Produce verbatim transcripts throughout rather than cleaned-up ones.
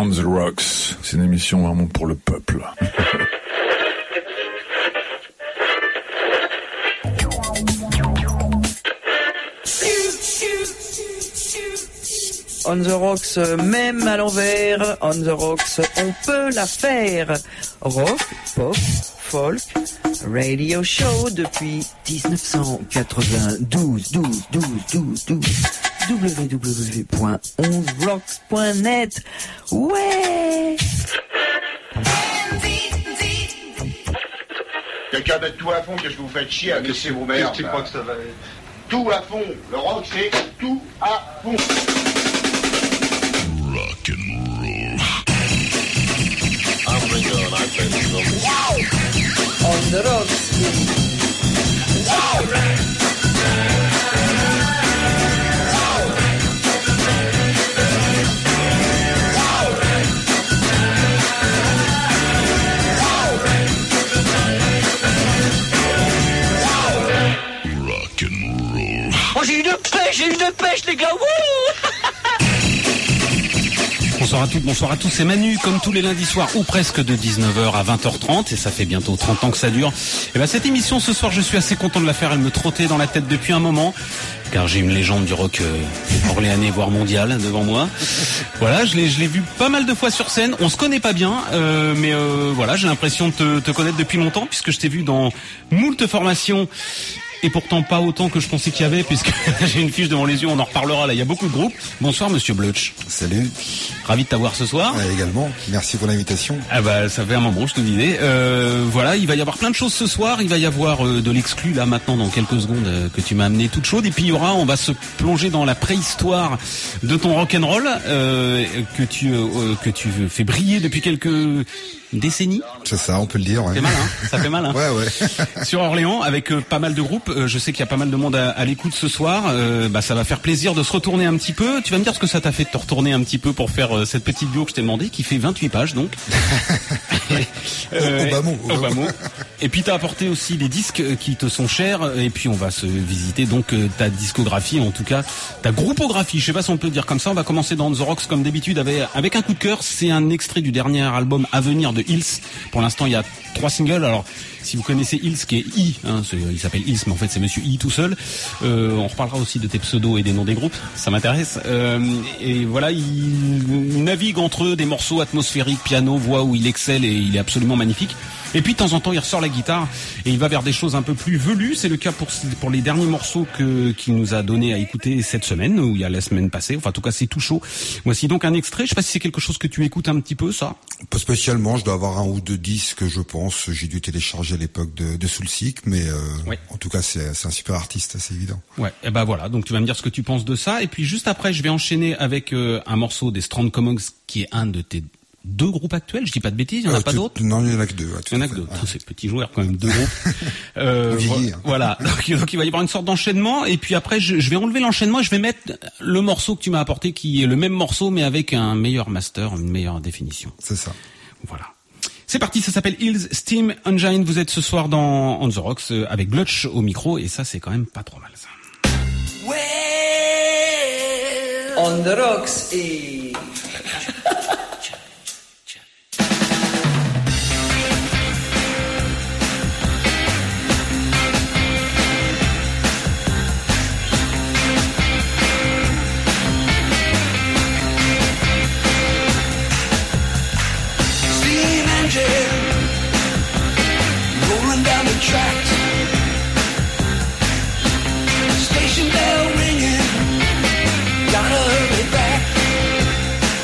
On the Rocks. C'est une émission vraiment pour le peuple. On the Rocks, même à l'envers, On the Rocks, on peut la faire. Rock, pop, folk, radio show depuis dix-neuf cent quatre-vingt-douze, douze, douze, douze, douze, w w w point onze rocks point net. Ouais! Quelqu'un d'être tout à fond, qu'est-ce que vous faites chier à laisser vos mères? Tu crois que ça va être... Tout à fond. Le rock, c'est tout à fond. Rock and roll. I'm Ringo and I've been so... On the Rocks. Rock and roll. Oh, j'ai eu de pêche, j'ai eu de pêche, les gars. Wouh! Bonsoir à toutes, bonsoir à tous, c'est Manu, comme tous les lundis soirs, ou presque de dix-neuf heures à vingt heures trente, et ça fait bientôt trente ans que ça dure. Et ben cette émission ce soir, je suis assez content de la faire, elle me trottait dans la tête depuis un moment, car j'ai une légende du rock euh, orléanais, voire mondial, devant moi. Voilà, je l'ai, je l'ai vu pas mal de fois sur scène, on se connaît pas bien, euh, mais euh, voilà, j'ai l'impression de te, te connaître depuis longtemps, puisque je t'ai vu dans moult formations. Et pourtant pas autant que je pensais qu'il y avait, puisque j'ai une fiche devant les yeux, on en reparlera là, il y a beaucoup de groupes. Bonsoir Monsieur Blutch. Salut. Ravi de t'avoir ce soir. Euh, également, merci pour l'invitation. Ah bah ça fait un moment, je te disais. Euh, voilà, il va y avoir plein de choses ce soir, il va y avoir euh, de l'exclu là maintenant dans quelques secondes euh, que tu m'as amené toute chaude, et puis il y aura, on va se plonger dans la préhistoire de ton rock'n'roll euh, que tu euh, que tu fais briller depuis quelques décennies. C'est ça, on peut le dire. Ouais. Ça fait mal, hein. Ça fait mal, hein. Ouais, ouais. Sur Orléans, avec euh, pas mal de groupes. Euh, je sais qu'il y a pas mal de monde à, à l'écoute ce soir. Euh, bah, ça va faire plaisir de se retourner un petit peu. Tu vas me dire ce que ça t'a fait de te retourner un petit peu pour faire euh, cette petite bio que je t'ai demandé, qui fait vingt-huit pages, donc. euh, Obama. Obama. Et puis t'as apporté aussi les disques qui te sont chers. Et puis on va se visiter donc euh, ta discographie, en tout cas ta groupographie. Je sais pas si on peut le dire comme ça. On va commencer dans The Rocks comme d'habitude avec, avec un coup de cœur. C'est un extrait du dernier album à venir de Hills. Pour l'instant, il y a trois singles. Alors, si vous connaissez Hills, qui est I, hein, il s'appelle Hills, mais en fait c'est Monsieur I tout seul. Euh, on reparlera aussi de tes pseudos et des noms des groupes, ça m'intéresse. Euh, et voilà, il, il navigue entre des morceaux atmosphériques, piano, voix, où il excelle et il est absolument magnifique. Et puis de temps en temps, il ressort la guitare et il va vers des choses un peu plus velues. C'est le cas pour pour les derniers morceaux que qu'il nous a donné à écouter cette semaine, ou il y a la semaine passée. Enfin, en tout cas, c'est tout chaud. Voici donc un extrait. Je sais pas si c'est quelque chose que tu écoutes un petit peu, ça. Pas spécialement. Je dois avoir un ou deux disques, je pense. J'ai dû télécharger à l'époque de, de Soulseek, mais euh, ouais. En tout cas, c'est, c'est un super artiste, c'est évident. Ouais. Et ben voilà. Donc tu vas me dire ce que tu penses de ça. Et puis juste après, je vais enchaîner avec euh, un morceau des Strand Commons, qui est un de tes deux groupes actuels, je dis pas de bêtises, il n'y en a euh, pas tout, d'autres? Non, il y en a que deux. Ouais, il y en a que deux. Ouais. C'est petits joueurs quand même, deux groupes. euh, Vieilli, hein. Voilà. Donc, donc il va y avoir une sorte d'enchaînement, et puis après je, je vais enlever l'enchaînement et je vais mettre le morceau que tu m'as apporté, qui est le même morceau mais avec un meilleur master, une meilleure définition. C'est ça. Voilà. C'est parti, ça s'appelle Hills Steam Engine. Vous êtes ce soir dans On the Rocks euh, avec Blutch au micro, et ça c'est quand même pas trop mal ça. Well, On the Rocks et... Rolling down the tracks, station bell ringing, gotta hurry back.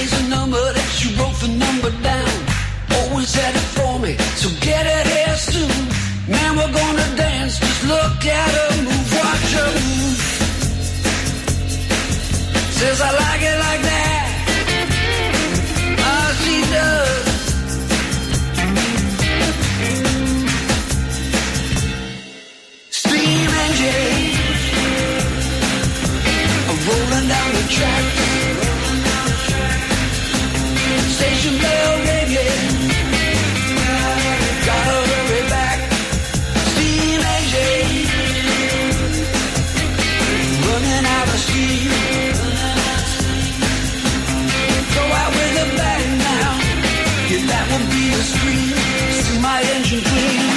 is a number that she wrote the number down. Always had it for me, so get it here soon. Man, we're gonna dance, just look at her move, watch her move. Says I like it like that. Ah, she does. Steam engine rolling down the track. Station bell ringing. Gotta hurry back. Steam engine running out of steam. Go out with a bang now. Yeah, that would be a scream. See my engine clean.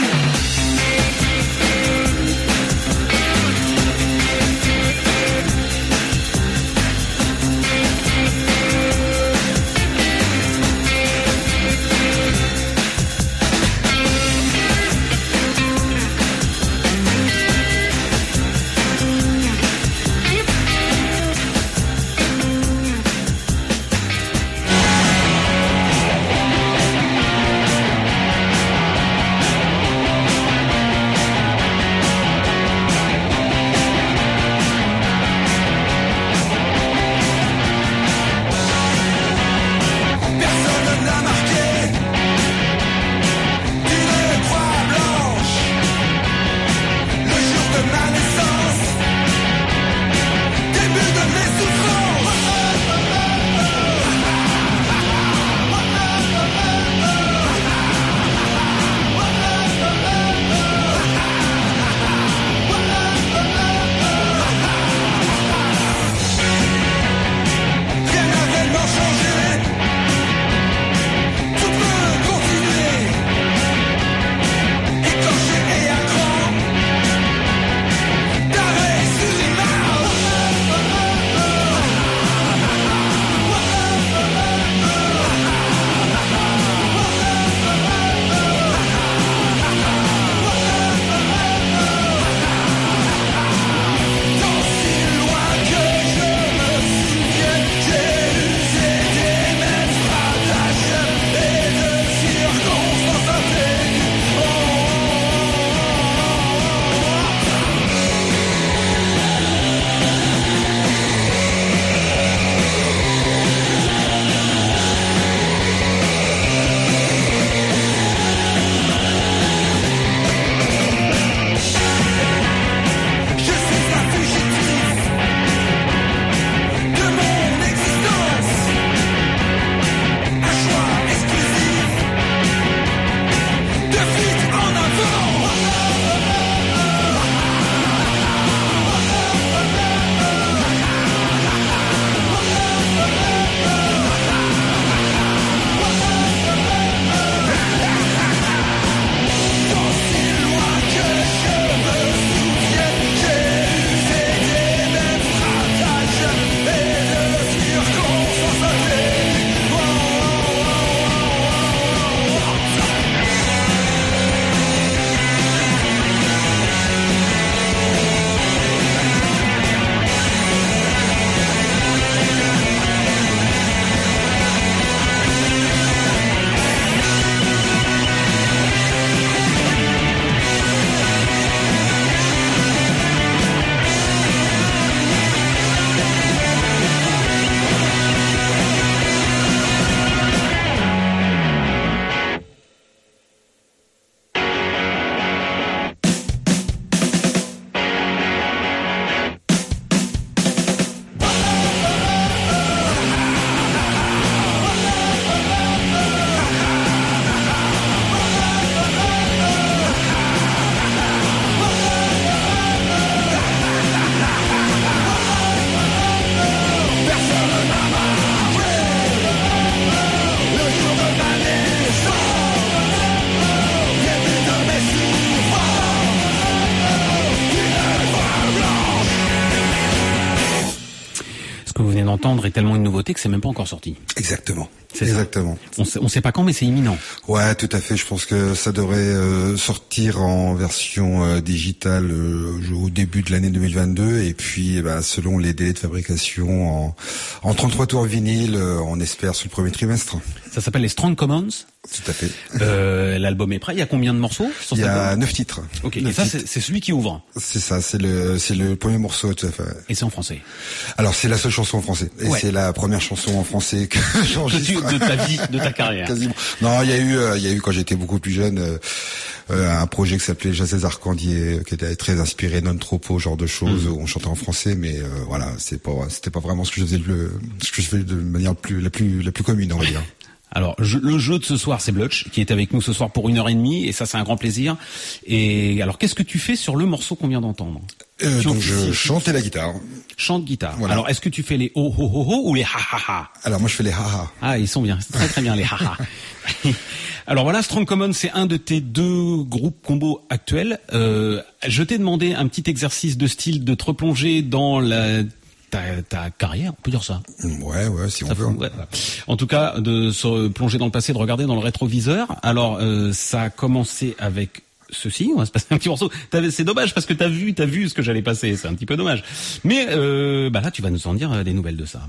entendre est tellement une nouveauté que c'est même pas encore sorti. Exactement. C'est Exactement. Ça. On sait, on sait pas quand, mais c'est imminent. Ouais, tout à fait. Je pense que ça devrait euh, sortir en version euh, digitale euh, au début de l'année deux mille vingt-deux, et puis eh ben, selon les délais de fabrication en, en trente-trois tours vinyle, euh, on espère sur le premier trimestre. Ça s'appelle les Strong Commons. Tout à fait. Euh, l'album est prêt. Il y a combien de morceaux sur Il y a album neuf titres. Ok. Neuf et ça, titres. c'est, c'est celui qui ouvre. C'est ça. C'est le c'est le premier morceau. Tout à fait. Et c'est en français. Alors c'est la seule chanson en français. Et ouais. c'est la première chanson en français que j'enregistre. De ta vie, de ta carrière. Quasiment. Non, il y a eu, euh, il y a eu quand j'étais beaucoup plus jeune, euh, euh, un projet qui s'appelait Jazz Arcandier, qui était très inspiré non-tropo, genre de choses, mmh. où on chantait en français, mais euh, voilà, c'est pas, c'était pas vraiment ce que je faisais le, ce que je faisais de manière plus, la plus, la plus commune, on va dire. Alors, je, le jeu de ce soir, c'est Blutch, qui est avec nous ce soir pour une heure et demie, et ça, c'est un grand plaisir. Et alors, qu'est-ce que tu fais sur le morceau qu'on vient d'entendre? euh, Donc, je chante et la guitare. Chante, guitare. Voilà. Alors, est-ce que tu fais les oh oh oh oh ou les ha ha ha? Alors, moi, je fais les ha ha. Ah, ils sont bien, c'est très très bien les ha ha. Alors voilà, Strong Common, c'est un de tes deux groupes combos actuels. Euh, je t'ai demandé un petit exercice de style de te replonger dans la... Ta, ta carrière, on peut dire ça. Ouais, ouais, si ça on veut. Fout, ouais. En tout cas, de se plonger dans le passé, de regarder dans le rétroviseur. Alors, euh, ça a commencé avec ceci. On va se passer un petit morceau. T'avais, c'est dommage parce que t'as vu, t'as vu ce que j'allais passer. C'est un petit peu dommage. Mais euh, bah là, tu vas nous en dire des nouvelles de ça.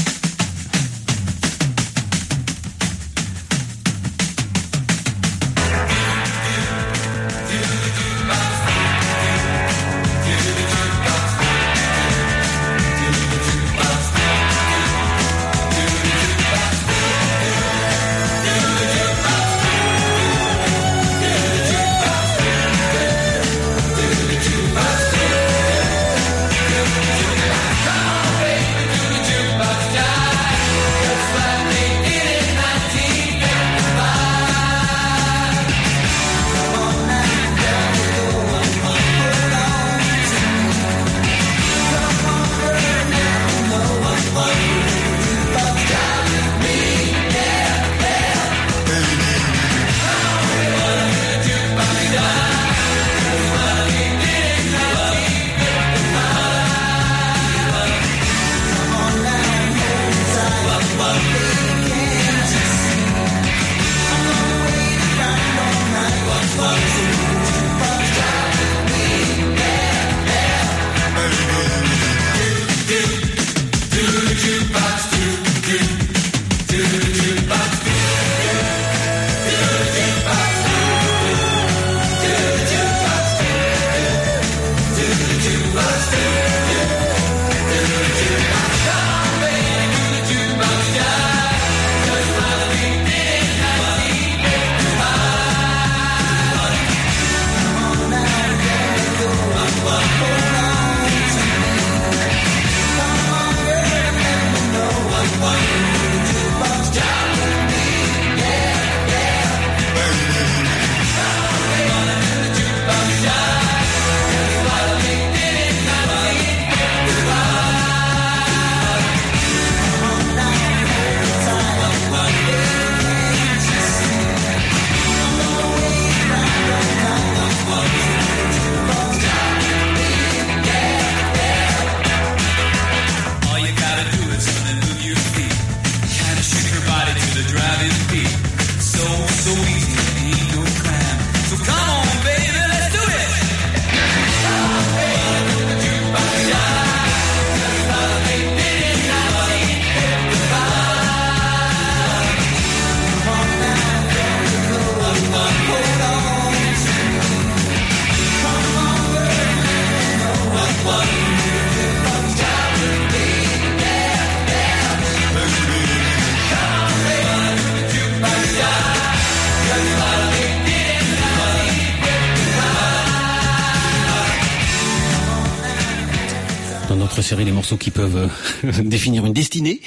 Série les morceaux qui peuvent euh, définir une destinée.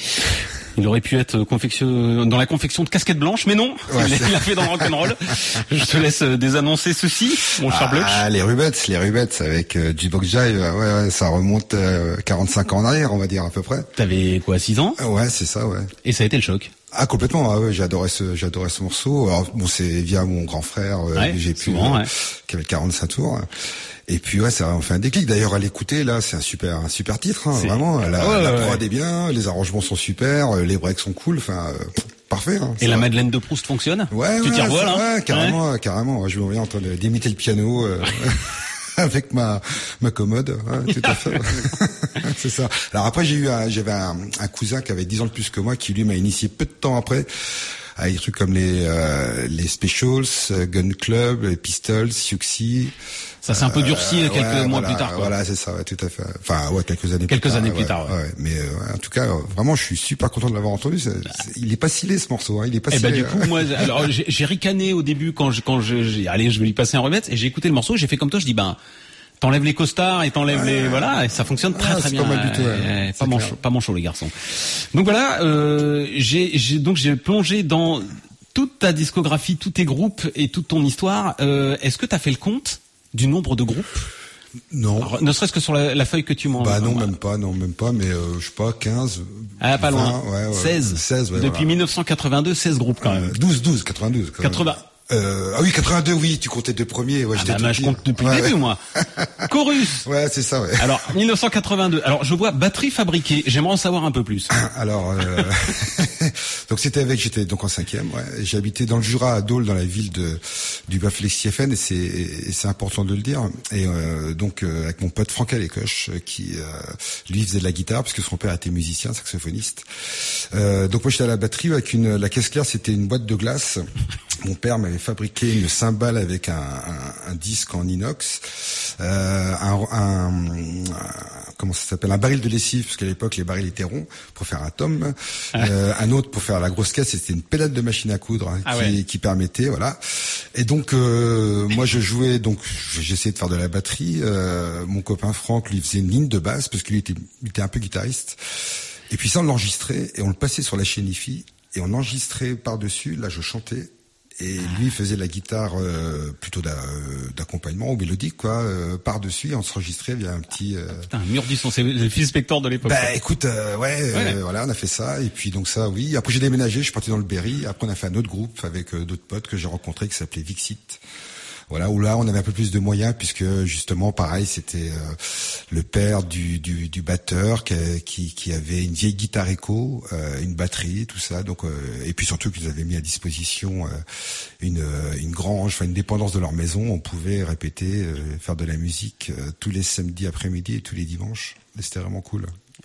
Il aurait pu être confection dans la confection de casquettes blanches, mais non, ouais, il, il l'a fait dans le rock'n'roll. Je te laisse désannoncer ceci, mon cher Blutch. Ah, les Rubettes, les Rubettes avec euh, Jukebox Jive, ouais, ouais, ça remonte euh, quarante-cinq ans en arrière, on va dire à peu près. T'avais quoi, six ans? Ouais, c'est ça, ouais. Et ça a été le choc? Ah complètement, ah ouais, j'ai adoré ce j'ai adoré ce morceau. Alors bon, c'est via mon grand frère euh, ouais, que j'ai pu souvent, euh, ouais. qui avait quarante-cinq tours. Et puis ouais, ça a fait un déclic. D'ailleurs à l'écouter là, c'est un super un super titre hein, vraiment. La, ouais, la ouais, prod ouais. est bien, les arrangements sont super, les breaks sont cool, enfin euh, parfait hein, Et la va. Madeleine de Proust fonctionne? Ouais, tu ouais, t'y revois là? Ouais, carrément, ouais. carrément. Je me reviens en train de- d'imiter le piano euh, avec ma ma commode, hein, tout à fait. C'est ça. Alors après j'ai eu un, j'avais un, un cousin qui avait dix ans de plus que moi qui lui m'a initié peu de temps après à des trucs comme les euh, les Specials, Gun Club, les Pistols, Siouxsie. Ça s'est un peu durci Euh, quelques ouais, mois voilà, plus tard, quoi. Voilà, c'est ça, ouais, tout à fait. Enfin, ouais, quelques années Quelques plus tard. années ouais, plus tard, ouais. ouais. Mais euh, ouais, en tout cas, euh, vraiment, je suis super content de l'avoir entendu. C'est, c'est, il est pas scellé ce morceau, hein. Il est pas Et bah scellé. du coup moi alors j'ai, j'ai ricané au début quand je quand je j'ai allez je vais lui passer un remède et j'ai écouté le morceau, j'ai fait comme toi, je dis ben t'enlèves les costards et t'enlèves Ouais. les voilà et ça fonctionne très Ouais, très c'est bien. pas mal du tout, ouais. Euh, C'est pas clair. manchot, pas manchot les garçons. Donc voilà, euh, j'ai j'ai donc j'ai plongé dans toute ta discographie, tous tes groupes et toute ton histoire. Euh, est-ce que t'as fait le compte du nombre de groupes? Non. Alors, ne serait-ce que sur la, la feuille que tu m'en Bah non, m'en- même pas, non, même pas, mais euh, je sais pas, quinze. Ah, pas vingt, loin. Ouais, ouais. seize. seize, ouais, Depuis voilà. mille neuf cent quatre-vingt-deux, seize groupes quand même. Euh, douze, douze, quatre-vingt-douze. quand même. quatre-vingts. Euh, ah oui, quatre-vingt-deux, oui, tu comptais deux premiers. Ouais, Ah j'étais bah, tout moi, je petit. compte depuis Ouais, le début, ouais. moi. Chorus. Ouais, c'est ça, ouais. Alors, mille neuf cent quatre-vingt-deux. Alors, je vois batterie fabriquée. J'aimerais en savoir un peu plus. Alors, euh, donc c'était avec, j'étais donc en cinquième. Ouais, et j'habitais dans le Jura, à Dole, dans la ville de du Bas-Flexi F N, et c'est et c'est important de le dire. Et euh, donc euh, avec mon pote Franck Alécoche, qui euh, lui faisait de la guitare parce que son père était musicien, saxophoniste. Euh, donc moi j'étais à la batterie avec une la caisse claire, c'était une boîte de glace. Mon père m'avait fabriqué une cymbale avec un, un, un disque en inox, euh, un, un, un comment ça s'appelle, un baril de lessive parce qu'à l'époque les barils étaient ronds pour faire un tome, euh, un autre pour faire la grosse caisse, c'était une pédale de machine à coudre hein, Ah qui, ouais. qui permettait voilà. Et donc euh, moi je jouais donc j'essayais de faire de la batterie. Euh, mon copain Franck lui faisait une ligne de basse parce qu'il était, il était un peu guitariste. Et puis ça on l'enregistrait et on le passait sur la chaîne hi-fi et on enregistrait par dessus. Là je chantais. Et lui faisait la guitare euh, plutôt d'a, euh, d'accompagnement ou mélodique quoi euh, par dessus. On s'enregistrait via un petit. Euh... Putain, un mur du son, c'est le Phil Spector de l'époque. Bah écoute, euh, ouais, Ouais. euh, voilà, on a fait ça et puis donc ça, oui. Après j'ai déménagé, je suis parti dans le Berry. Après on a fait un autre groupe avec euh, d'autres potes que j'ai rencontrés qui s'appelait Vixit. Voilà, où là on avait un peu plus de moyens puisque justement pareil c'était euh, le père du, du, du batteur qui, qui, qui avait une vieille guitare écho, euh, une batterie, tout ça. Donc euh, et puis surtout qu'ils avaient mis à disposition euh, une, une grange, enfin une dépendance de leur maison. On pouvait répéter, euh, faire de la musique euh, tous les samedis après-midi et tous les dimanches. Et c'était vraiment cool.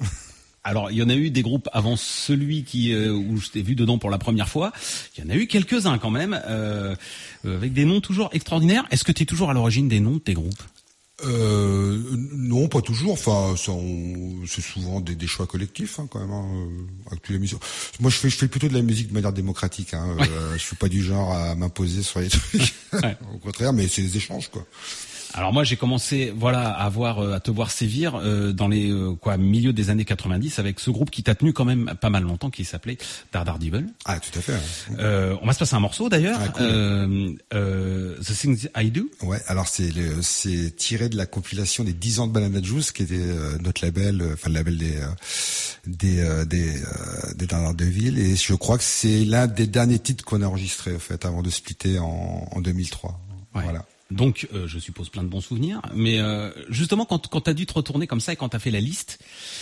Alors, il y en a eu des groupes avant celui qui euh, où je t'ai vu dedans pour la première fois. Il y en a eu quelques-uns quand même, euh, avec des noms toujours extraordinaires. Est-ce que tu es toujours à l'origine des noms de tes groupes? Euh, non, pas toujours. Enfin, ça, on, c'est souvent des, des choix collectifs hein, quand même. Hein, avec tous les musiques. Moi, je fais, je fais plutôt de la musique de manière démocratique. Hein. Ouais. Euh, je suis pas du genre à m'imposer sur les trucs. Ouais. Au contraire, mais c'est des échanges quoi. Alors moi j'ai commencé voilà à voir euh, à te voir sévir euh, dans les euh, quoi milieu des années quatre-vingt-dix avec ce groupe qui t'a tenu quand même pas mal longtemps qui s'appelait Daredevil. Ah, tout à fait. Hein. Euh, on va se passer un morceau d'ailleurs. Ah, cool. euh, euh, The Things I Do. Ouais. Alors c'est le, c'est tiré de la compilation des dix ans de Banana Juice, qui était euh, notre label, euh, enfin le label des euh, des euh, des euh, des Daredevil, et je crois que c'est l'un des derniers titres qu'on a enregistré en fait avant de splitter en, en deux mille trois. Ouais. Voilà. Donc, euh, je suppose plein de bons souvenirs. Mais euh, justement, quand, quand t'as dû te retourner comme ça et quand t'as fait la liste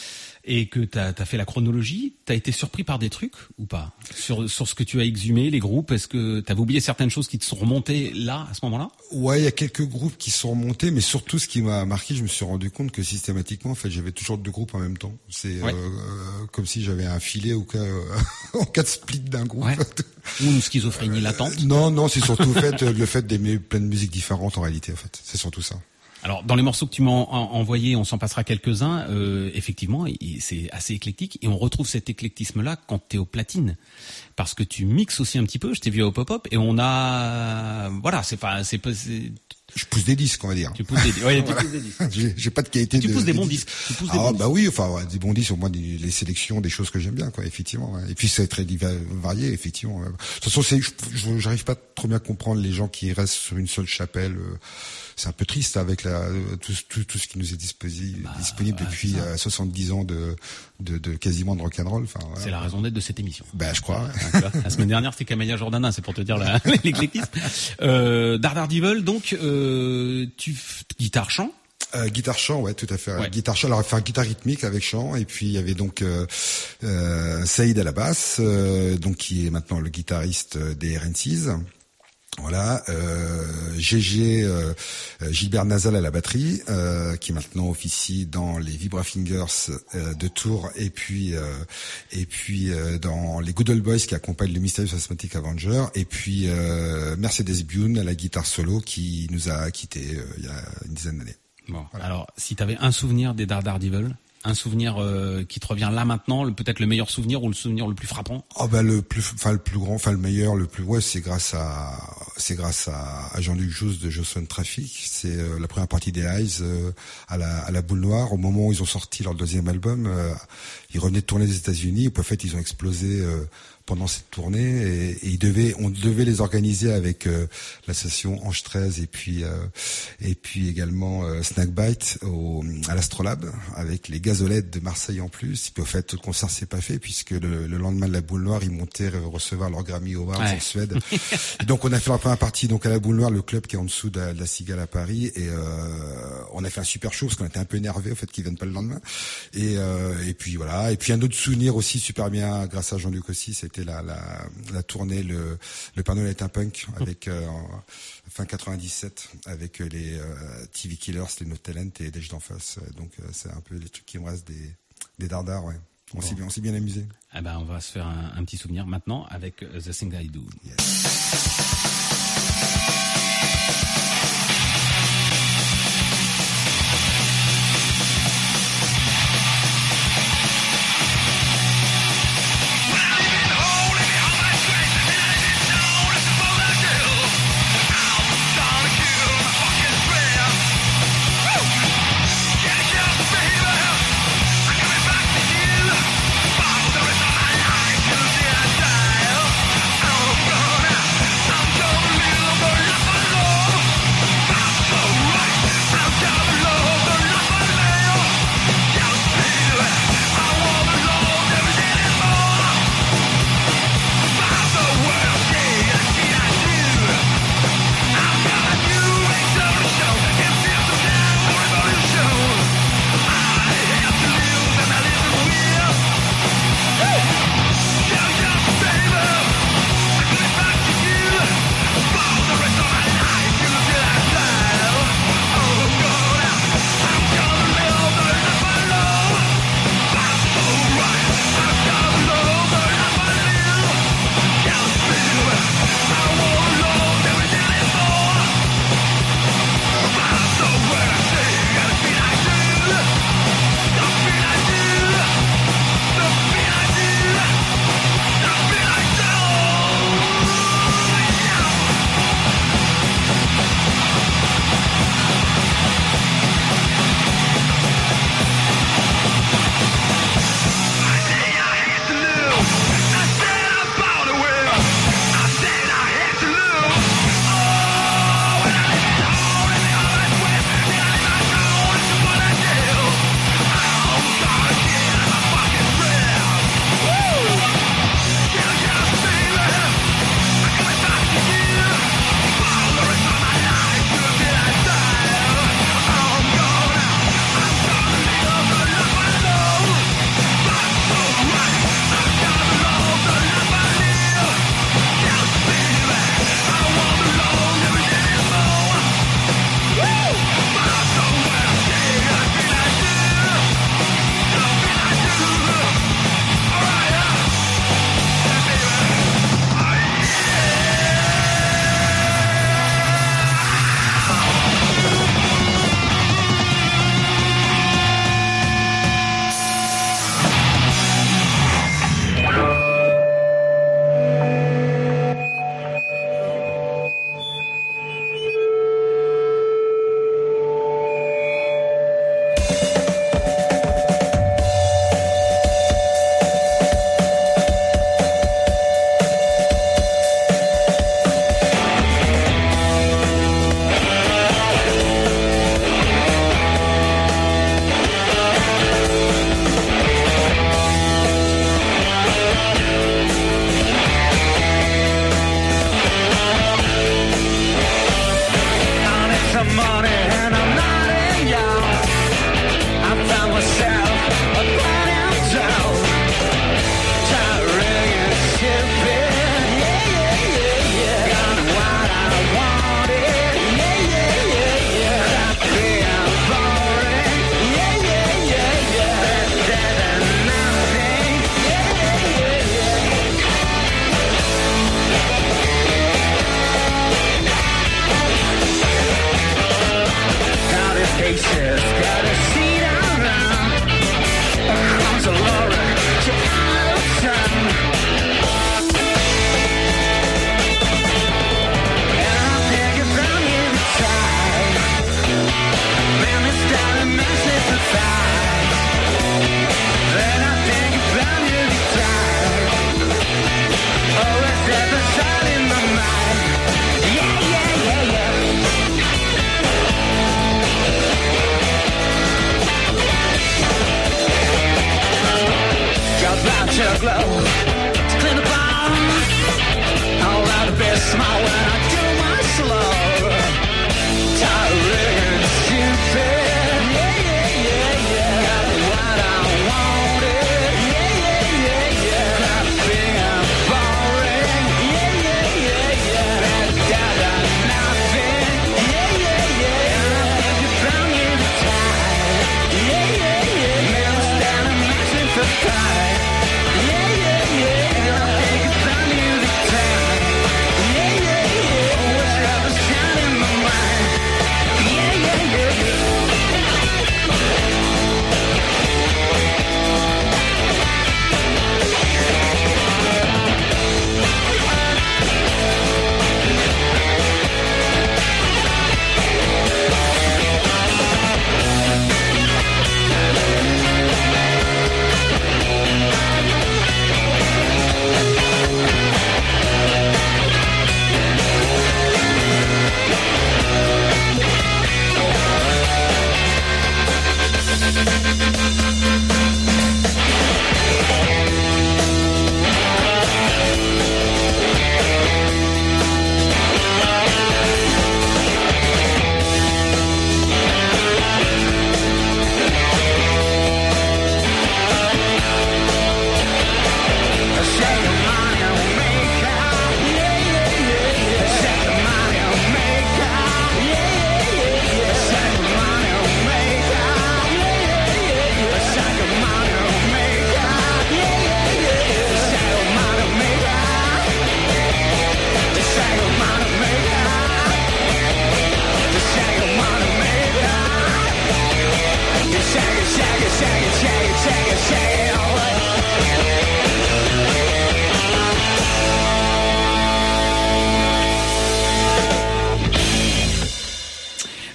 et que t'as as fait la chronologie, t'as été surpris par des trucs ou pas sur sur ce que tu as exhumé, les groupes? Est-ce que t'avais oublié certaines choses qui te sont remontées là à ce moment-là? Ouais, il y a quelques groupes qui sont remontés, mais surtout ce qui m'a marqué, je me suis rendu compte que systématiquement, en fait, j'avais toujours deux groupes en même temps. C'est Ouais. euh, comme si j'avais un filet au cas euh, en cas de split d'un groupe. Ouais. Ou une schizophrénie latente? Non, non, c'est surtout le fait, le fait d'aimer plein de musiques différentes en réalité, en fait. C'est surtout ça. Alors, dans les morceaux que tu m'as en- envoyés, on s'en passera quelques-uns. Euh, effectivement, il- c'est assez éclectique et on retrouve cet éclectisme-là quand t'es au platine, parce que tu mixes aussi un petit peu. Je t'ai vu au pop-up et on a, voilà, c'est pas, c'est pas, c'est- Je pousse des disques, on va dire. tu pousses des, ouais, tu pousses des disques. J'ai, j'ai pas de qualité. Tu de, pousses des bons disques. disques. Tu pousses des Ah bons bah oui, enfin ouais, des bons disques, au moins des, les sélections, des choses que j'aime bien, quoi, effectivement. Ouais. Et puis c'est très diva- varié, effectivement. Ouais. De toute façon, c'est, je, je- j'arrive pas trop bien à comprendre les gens qui restent sur une seule chapelle. Euh, c'est un peu triste avec la, tout, tout, tout ce qui nous est disposi, bah, disponible ouais, depuis euh, soixante-dix ans de, de, de quasiment de rock'n'roll. Enfin, voilà. C'est la raison d'être de cette émission. Ben, je crois. Ouais. La semaine dernière, c'était Camélia Jordana, c'est pour te dire la, l'éclectisme. Euh, Daredevil, donc, euh, tu, guitare chant. Euh, guitare chant, ouais, tout à fait. Ouais. Guitare chant, alors enfin guitare rythmique avec chant, et puis il y avait donc euh, euh, Saïd à la basse, euh, donc qui est maintenant le guitariste des R N Cs. Voilà, euh, G G euh, Gilbert Nazal à la batterie, euh, qui maintenant officie dans les Vibra Fingers euh, de Tours, et puis euh, et puis euh, dans les Good Old Boys qui accompagnent le Mysterious Asthmatic Avenger, et puis euh, Mercedes Bune à la guitare solo qui nous a quittés euh, il y a une dizaine d'années. Bon, voilà. Alors, si tu avais un souvenir des Daredevil, un souvenir euh, qui te revient là maintenant, le, peut-être le meilleur souvenir ou le souvenir le plus frappant. Oh bah le plus, enfin le plus grand, enfin le meilleur, le plus ouais, c'est grâce à, c'est grâce à, à Jean-Luc Jousse de Jocelyn Traffic. C'est euh, la première partie des Eyes euh, à la à la Boule Noire. Au moment où ils ont sorti leur deuxième album, euh, ils revenaient de tourner des États-Unis. Et puis en fait, ils ont explosé euh, pendant cette tournée, et, et ils devaient, on devait les organiser avec euh, l'association Ange treize et puis euh, et puis également euh, Snackbite au à l'Astrolabe avec les Gazolettes de Marseille en plus. Et puis au fait, le concert s'est pas fait puisque le, le lendemain de la Boule Noire, ils montaient recevoir leur Grammy Awards ouais. en Suède. Et donc on a fait la première partie donc à la Boule Noire, le club qui est en dessous de la, de la Cigale à Paris, et euh, on a fait un super show parce qu'on était un peu énervés au fait qu'ils viennent pas le lendemain. Et euh, et puis voilà. Et puis un autre souvenir aussi super bien grâce à Jean-Luc aussi, c'était la la la tournée le le Père Noël est un punk avec euh, fin quatre-vingt-dix-sept avec les euh, T V Killers, les No Talent et Dej d'en face. Donc euh, c'est un peu les trucs qui me restent des des dardards, ouais. On bon. s'est bien on s'est bien amusé. Eh ben on va se faire un, un petit souvenir maintenant avec uh, The Thing I Do. Yes. I'm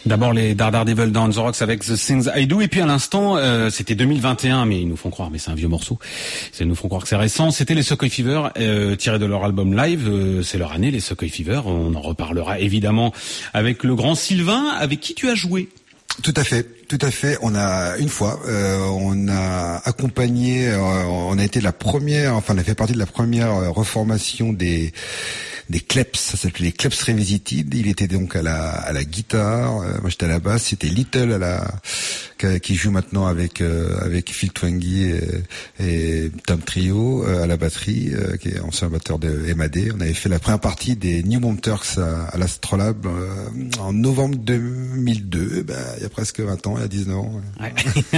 D'abord les Daredevil dans The Rocks avec The Things I Do, et puis à l'instant, euh, c'était deux mille vingt et un, mais ils nous font croire, mais c'est un vieux morceau, ils nous font croire que c'est récent, c'était les Suckoi Fever, euh, tiré de leur album live, euh, c'est leur année, les Suckoi Fever, on en reparlera évidemment avec le grand Sylvain, avec qui tu as joué. Tout à fait, tout à fait. On a une fois, euh, on a accompagné, euh, on a été la première, enfin on a fait partie de la première euh, reformation des des Kleps, ça s'appelait les Kleps Revisited. Il était donc à la à la guitare, euh, moi j'étais à la basse, c'était Little à la qui joue maintenant avec euh, avec Phil Twenge et, et Tom Trio euh, à la batterie, euh, qui est ancien batteur de M A D. On avait fait la première partie des New Bomb Turks à, à l'Astrolabe euh, en novembre deux mille deux, ben il y a presque vingt ans, il y a dix-neuf ans. Ouais.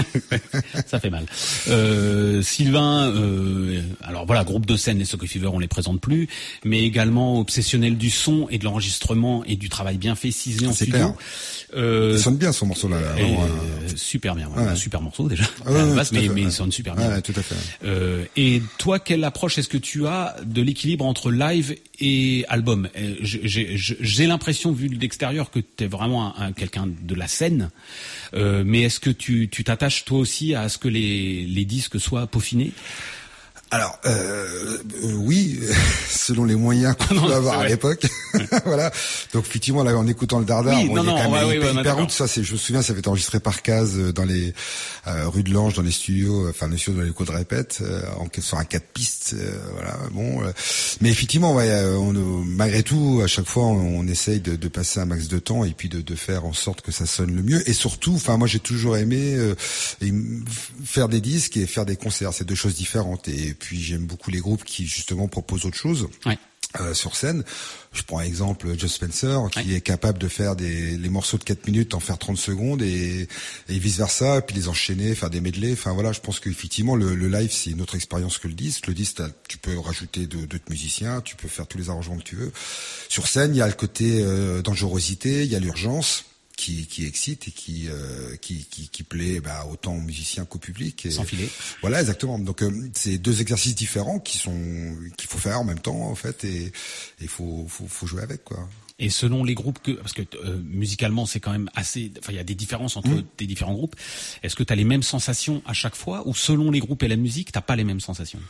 Ça fait mal. Euh, Sylvain, euh, alors voilà, groupe de scène, les Suckoi Fever, on les présente plus, mais également obsessionnel du son et de l'enregistrement et du travail bien fait, ciselé en C'est studio. clair. Euh, il sonne bien ce morceau-là. Là, vraiment, euh, euh... super bien, ouais. Ouais. Un super morceau déjà. Ah ouais, ouais, basse, mais, fait, mais ouais. il sonne super bien. Ouais, tout à fait. Euh, et toi, quelle approche est-ce que tu as de l'équilibre entre live et album? J'ai, j'ai, j'ai l'impression, vu de l'extérieur, que tu es vraiment un, un, quelqu'un de la scène. Euh, mais est-ce que tu, tu t'attaches toi aussi à ce que les, les disques soient peaufinés? Alors euh, euh, oui, selon les moyens qu'on Non, peut avoir à vrai. l'époque, voilà. Donc effectivement là, en écoutant le Dardar, Oui, bon, non, il y a non, quand même ouais, hyper, ouais, ouais, hyper d'accord. route. Ça, c'est, je me souviens, ça avait été enregistré par Caz dans les euh, rue de l'Ange, dans les studios, enfin les studios dans les cours de répète, euh, en sur un quatre pistes, euh, voilà. Bon, euh, mais effectivement, ouais, on, malgré tout, à chaque fois, on, on essaye de, de passer un max de temps et puis de, de faire en sorte que ça sonne le mieux. Et surtout, enfin moi, j'ai toujours aimé euh, et faire des disques et faire des concerts. C'est deux choses différentes. Et puis j'aime beaucoup les groupes qui justement proposent autre chose. Ouais. Euh, sur scène. Je prends un exemple, Joe Spencer, qui ouais. est capable de faire des les morceaux de quatre minutes, en faire trente secondes et, et vice versa, et puis les enchaîner, faire des medley. Enfin voilà, je pense qu'effectivement le, le live c'est une autre expérience que le disque. Le disque, tu peux rajouter de, d'autres musiciens, tu peux faire tous les arrangements que tu veux. Sur scène, il y a le côté euh, dangerosité, il y a l'urgence. Qui, qui excite et qui, euh, qui, qui, qui plaît bah, autant aux musiciens qu'au public. Et, sans filet. Voilà, exactement. Donc euh, c'est deux exercices différents qui sont qu'il faut faire en même temps en fait, et il faut, faut faut jouer avec quoi. Et selon les groupes que, parce que euh, musicalement c'est quand même assez, enfin il y a des différences entre mmh. tes différents groupes. Est-ce que tu as les mêmes sensations à chaque fois, ou selon les groupes et la musique t'as pas les mêmes sensations?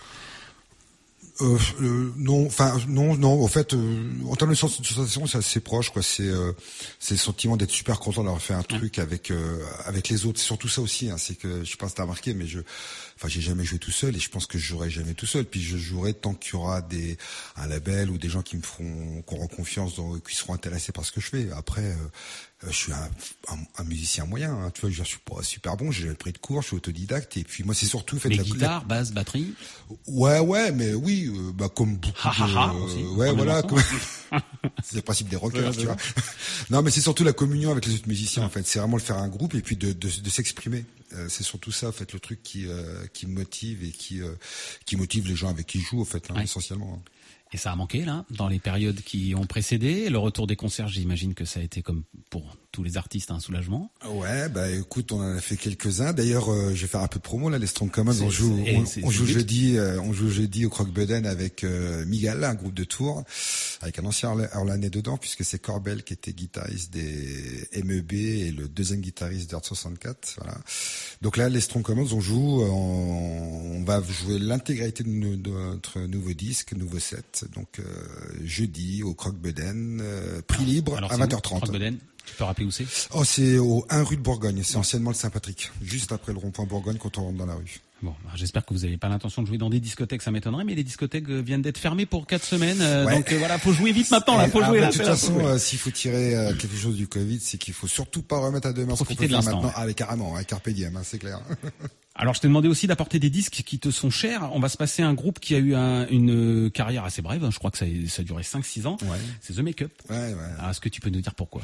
Euh, euh, non, enfin non, non. En fait, euh, en termes de sensation, c'est assez proche, quoi. C'est euh, c'est le sentiment d'être super content d'avoir fait un truc avec euh, avec les autres. C'est surtout ça aussi. Hein, c'est que je sais pas si t'as remarqué, mais je, enfin, j'ai jamais joué tout seul et je pense que je jouerai jamais tout seul. Puis je jouerai tant qu'il y aura des un label ou des gens qui me feront, qui auront confiance, dans, qui seront intéressés par ce que je fais. Après. Euh, Euh, je suis un, un, un musicien moyen, hein, tu vois, je suis pas super bon, j'ai jamais pris de cours, je suis autodidacte, et puis moi c'est surtout fait les la guitares, la... basse, batterie. Ouais, ouais, mais oui, euh, bah comme beaucoup. Ha, ha, ha, de, aussi, euh, ouais, voilà, comme... c'est le principe des rockers, ouais, tu vois. Non, mais c'est surtout la communion avec les autres musiciens, en fait. C'est vraiment le faire un groupe et puis de, de, de s'exprimer. Euh, c'est surtout ça, en fait, le truc qui euh, qui me motive et qui euh, qui motive les gens avec qui je joue, en fait, hein, ouais. essentiellement. Hein. Et ça a manqué, là, dans les périodes qui ont précédé. Le retour des concerts, j'imagine que ça a été, comme pour tous les artistes, un soulagement. Ouais, bah écoute, on en a fait quelques-uns. D'ailleurs, euh, je vais faire un peu de promo, là, les Strong Commons. On joue, on, c'est, on joue jeudi, euh, on joue jeudi au Croque-Beden avec euh, Miguel, un groupe de Tours, avec un ancien Orlanais dedans, puisque c'est Corbel qui était guitariste des M E B et le deuxième guitariste d'Earth soixante-quatre. Voilà. Donc là, les Strong Commons, on joue, on, on va jouer l'intégralité de, nos, de notre nouveau disque, nouveau set. Donc euh, jeudi au Croque-Beden, euh, prix libre alors, à vingt heures trente. Croque-Beden, tu peux rappeler où c'est? Oh, c'est au un rue de Bourgogne, c'est anciennement le Saint-Patrick, juste après le rond-point Bourgogne quand on rentre dans la rue. Bon, j'espère que vous n'avez pas l'intention de jouer dans des discothèques, ça m'étonnerait, mais les discothèques viennent d'être fermées pour quatre semaines, euh, ouais. donc euh, voilà, faut jouer vite maintenant, là, faut jouer. Ah, là, de toute là, façon, euh, s'il faut tirer euh, quelque chose du Covid, c'est qu'il faut surtout pas remettre à demain ce qu'on peut faire maintenant. Ouais. Ah, mais carrément, hein, carpe diem, hein, c'est clair. Alors, je t'ai demandé aussi d'apporter des disques qui te sont chers. On va se passer un groupe qui a eu un, une carrière assez brève. Je crois que ça, ça a duré cinq six ans. Ouais. C'est The Make-up. Ouais, ouais. Alors, est-ce que tu peux nous dire pourquoi?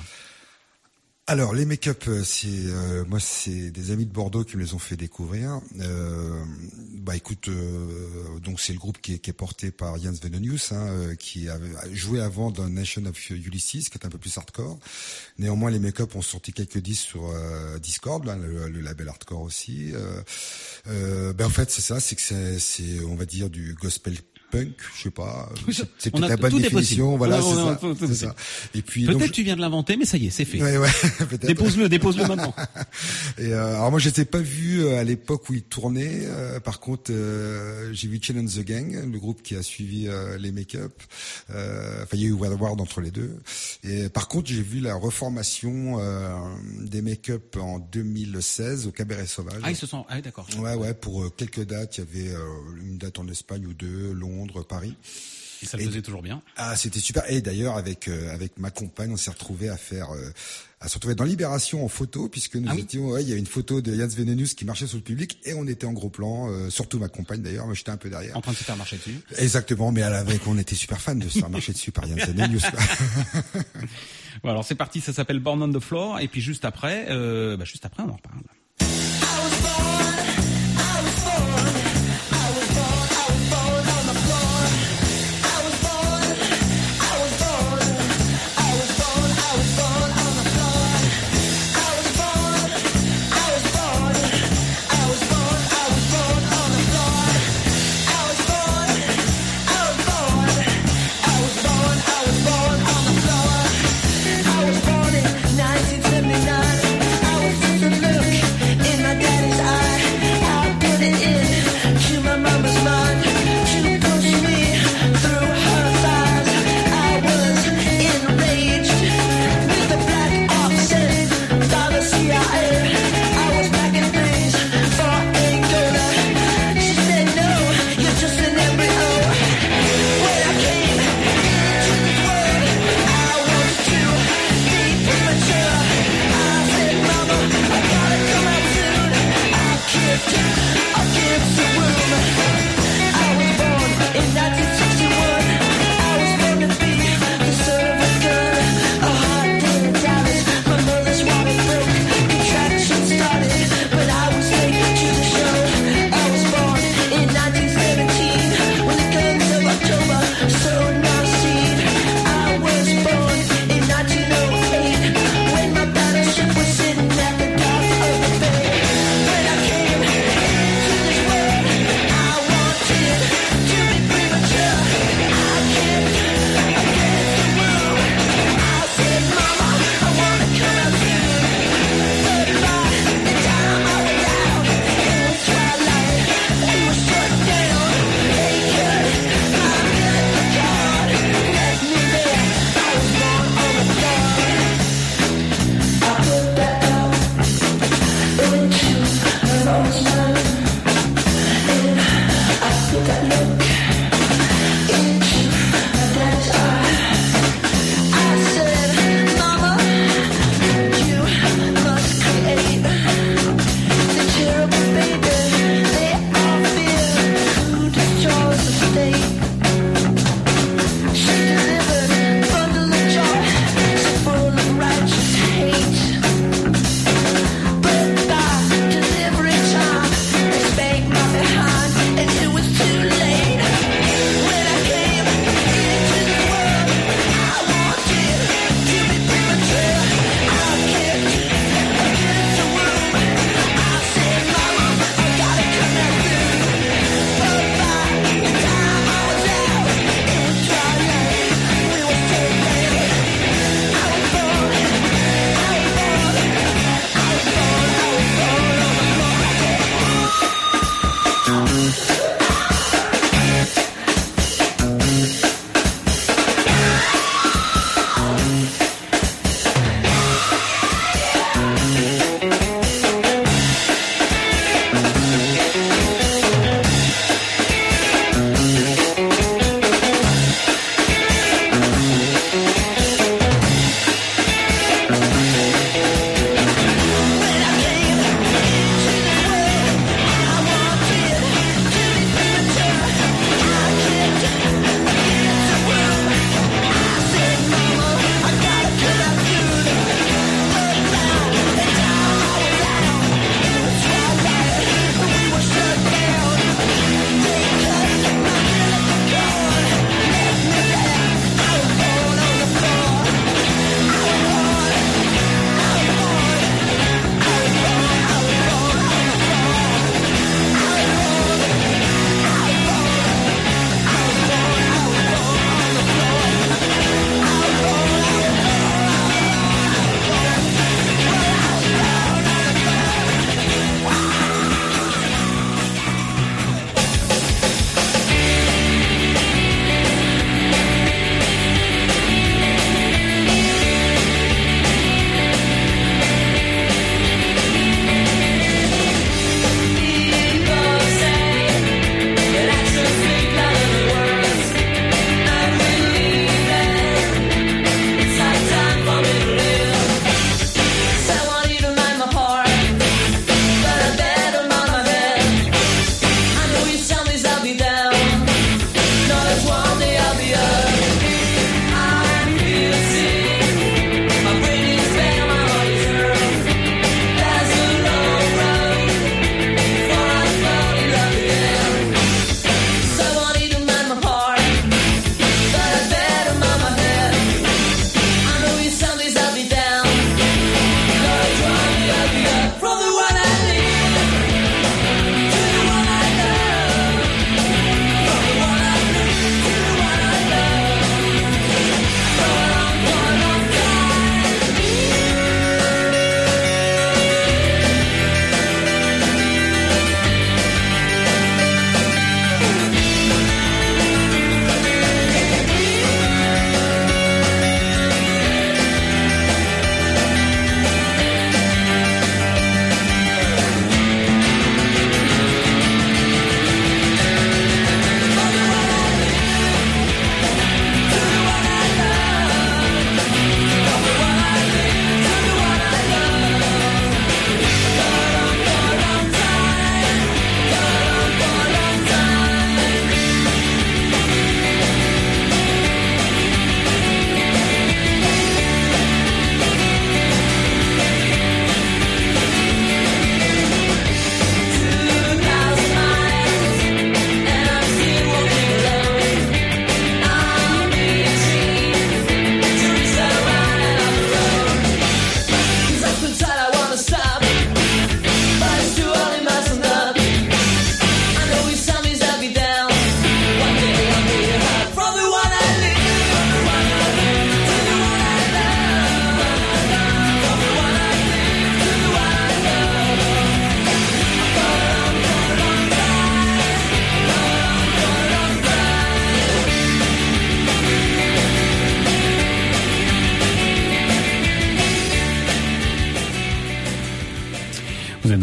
Alors les make-up, c'est euh, moi c'est des amis de Bordeaux qui me les ont fait découvrir. Euh, bah écoute, euh, donc c'est le groupe qui est, qui est porté par Jens Venonius, hein, euh, qui avait joué avant dans Nation of Ulysses, qui est un peu plus hardcore. Néanmoins les make-up ont sorti quelques disques sur euh, Discord, là, le, le label hardcore aussi. Euh, euh, ben en fait c'est ça, c'est que c'est, c'est on va dire du gospel punk, je sais pas. C'est, c'est On peut-être a- la bonne tout est définition. possible. Voilà, On a- c'est on a- ça. tout- tout c'est est ça. Et puis Peut-être donc, tu viens de l'inventer, mais ça y est, c'est fait. ouais, ouais, peut-être. Dépose-le, dépose-le maintenant. Et euh, alors moi je les ai pas vus euh, à l'époque où ils tournaient. Euh, par contre, euh, j'ai vu Challenge the Gang, le groupe qui a suivi euh, les Make-up. Euh, Enfin, il y a eu Ward entre les deux. Et par contre, j'ai vu la reformation euh, des Make-up en deux mille seize au Cabaret Sauvage. Ah, ils se sont. Ah, d'accord. Ouais, ouais, pour euh, quelques dates. Il y avait euh, une date en Espagne ou deux, Londres, Paris. Et ça le Et- faisait toujours bien. Ah, c'était super. Et d'ailleurs, avec euh, avec ma compagne, on s'est retrouvés à faire, euh, à se retrouver dans Libération en photo, puisque nous Ah oui. étions, ouais, il y a une photo de Jans Venenus qui marchait sur le public, et on était en gros plan, euh, surtout ma compagne d'ailleurs, moi j'étais un peu derrière. En train de se faire marcher dessus. Exactement, mais elle avait, on était super fans de se faire marcher dessus par Jans Venenus. Bon, alors c'est parti, ça s'appelle Born on the Floor. Et puis juste après, euh, bah, juste après, on en reparle. nineteen seventy-nine, I was just a look.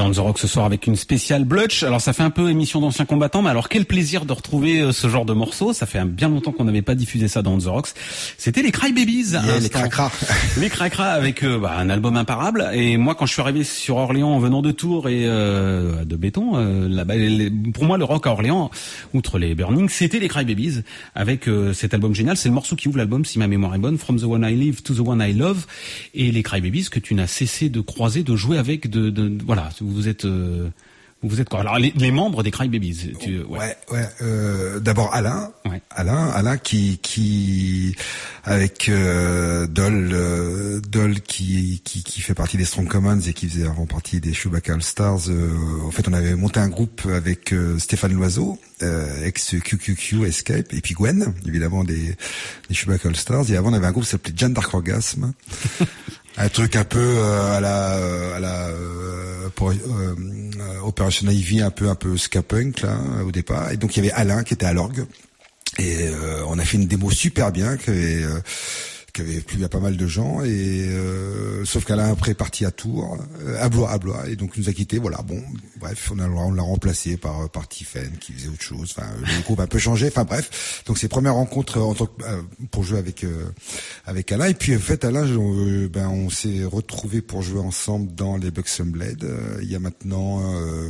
Dans The Rock ce soir avec une spéciale Blutch. Alors ça fait un peu émission d'anciens combattants, mais alors quel plaisir de retrouver ce genre de morceau. Ça fait bien longtemps qu'on n'avait pas diffusé ça dans The Rocks. C'était les Crybabies. Yeah, les Cracras. Les Cracras avec euh, bah, un album imparable. Et moi quand je suis arrivé sur Orléans en venant de Tours et euh, de Béton, euh, là-bas, les, pour moi le rock à Orléans, outre les Burning, c'était les Crybabies avec euh, cet album génial. C'est le morceau qui ouvre l'album si ma mémoire est bonne, From the One I Live to the One I Love. Et les Crybabies que tu n'as cessé de croiser, de jouer avec, de, de, de voilà. Vous êtes, euh, vous êtes quoi? Alors les, les membres des Crybabies. Tu, ouais, ouais. ouais euh, d'abord Alain, ouais. Alain, Alain qui, qui avec euh, Dol, euh, Dol qui, qui, qui fait partie des Strong Commons et qui faisait avant partie des Chewbacca All Stars. Euh, en fait, on avait monté un groupe avec euh, Stéphane Loiseau, euh, ex Q Q Q, Escape, et puis Gwen, évidemment des, des Chewbacca All Stars. Et avant, on avait un groupe qui s'appelait Jeanne d'Arc Orgasme. Un truc un peu euh, à la euh, à la euh, pour, euh, euh, Operation Ivy, un peu un peu ska punk là au départ. Et donc il y avait Alain qui était à l'orgue et euh, on a fait une démo super bien qui avait euh, qui avait plu à pas mal de gens et euh, sauf qu'Alain après est parti à Tours, euh, à Blois, à Blois et donc il nous a quittés. Voilà, bon, bref, on a on l'a remplacé par par Tiffen qui faisait autre chose. Enfin, le groupe a un peu changé. Enfin bref, donc c'est première rencontre en tant que, euh, pour jouer avec euh, avec Alain. Et puis en fait Alain, euh, ben on s'est retrouvés pour jouer ensemble dans les Buxom Blade euh, il y a maintenant euh,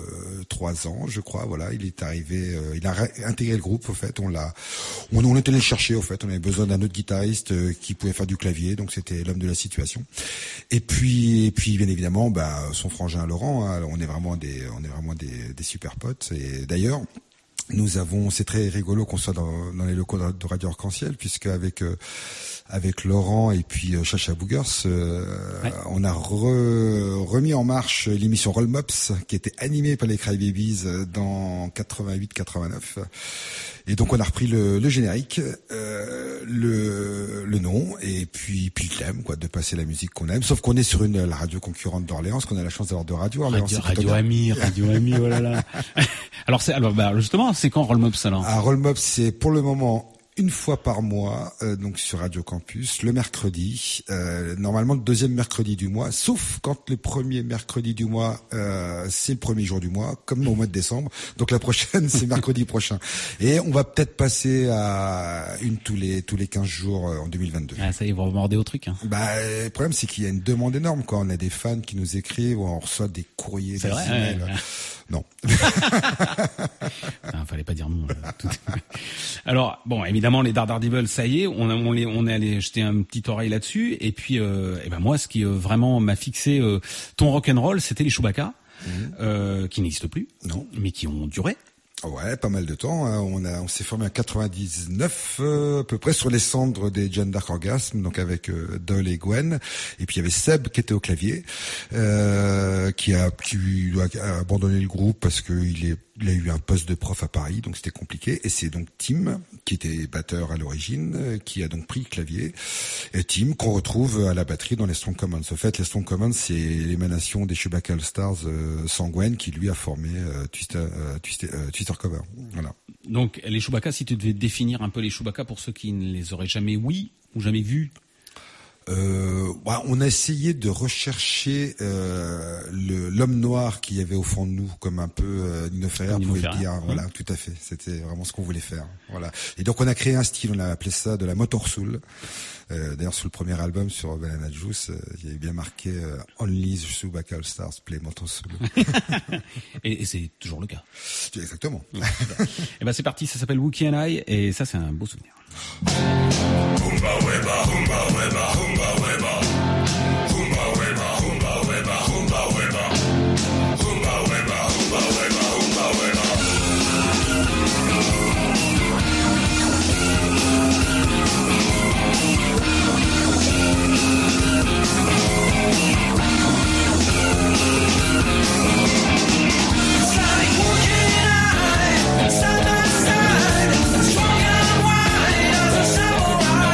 trois ans, je crois. Voilà, il est arrivé, euh, il a intégré le groupe. En fait, on l'a, on, on était allé le chercher. En fait, on avait besoin d'un autre guitariste euh, qui pouvait faire du clavier, donc c'était l'homme de la situation. Et puis, et puis bien évidemment, bah son frangin Laurent. Hein, on est vraiment des, on est vraiment des, des super potes. Et d'ailleurs, nous avons, c'est très rigolo qu'on soit dans, dans les locaux de Radio Arc-en-Ciel, puisque avec euh, avec Laurent et puis euh, Chacha Boogers, euh, ouais. on a re, remis en marche l'émission Roll Mops, qui était animée par les Crybabies dans quatre-vingt-huit quatre-vingt-neuf. Et donc on a repris le, le générique, euh, le, le nom et puis puis le thème, quoi, de passer la musique qu'on aime. Sauf qu'on est sur une la radio concurrente d'Orléans, parce qu'on a la chance d'avoir deux radios. Orléans, radio radio Ami, Radio Ami, voilà là. Alors c'est alors bah justement, c'est quand Roll Mops alors? Ah, Roll Mops, c'est pour le moment une fois par mois, euh, donc sur Radio Campus, le mercredi, euh, normalement le deuxième mercredi du mois, sauf quand le premier mercredi du mois, euh, c'est le premier jour du mois, comme au mois de décembre. Donc la prochaine, c'est mercredi prochain. Et on va peut-être passer à une tous les tous les quinze jours euh, en deux mille vingt-deux. Ah ça y est, vous remordez au truc. Hein. Bah le problème, c'est qu'il y a une demande énorme, quoi. On a des fans qui nous écrivent, on reçoit des courriers, c'est des vrai, emails. Ouais, ouais. Non. Non, fallait pas dire non. Alors bon, évidemment les Daredevil, ça y est, on, on, les, on est allé jeter un petit oreille là-dessus. Et puis, euh, et ben moi, ce qui euh, vraiment m'a fixé euh, ton rock'n'roll, c'était les Chewbacca, mmh. euh, qui n'existent plus, non, mais qui ont duré. Ouais, pas mal de temps. Hein. On a, on s'est formé en quatre-vingt-dix-neuf euh, à peu près sur les cendres des Jeanne d'Arc Orgasme, donc avec euh, Dol et Gwen. Et puis il y avait Seb qui était au clavier, euh, qui a, qui a abandonné le groupe parce que il est, il a eu un poste de prof à Paris, donc c'était compliqué. Et c'est donc Tim qui était batteur à l'origine, euh, qui a donc pris le clavier. Et Tim qu'on retrouve à la batterie dans les Strong Commons. En fait, les Strong Commons, c'est l'émanation des Chewbacca All Stars euh, sans Gwen, qui lui a formé euh, Twister, euh, Twister, euh, Twister Cover. Voilà. Donc les Chewbacca, si tu devais définir un peu les Chewbacca pour ceux qui ne les auraient jamais oui ou jamais vus. Euh, bah, on a essayé de rechercher euh, le, l'homme noir qu'il y avait au fond de nous, comme un peu euh, Nino Ferrer pouvait le dire. Mmh. Voilà, tout à fait. C'était vraiment ce qu'on voulait faire. Voilà. Et donc on a créé un style, on a appelé ça de la motor soul. Euh, d'ailleurs sur le premier album sur Banana Juice, euh, il y avait bien marqué euh, Only the Chewbacca All Stars play motor soul. et, et c'est toujours le cas. Exactement. Et ben c'est parti, ça s'appelle Wookie and I et ça c'est un beau souvenir. Humba weba, humba weba, humba weba. Humba weba, humba weba, humba weba. Humba weba, humba weba, humba weba. It's like Wookie and I, side by side, strong and wide as a samurai.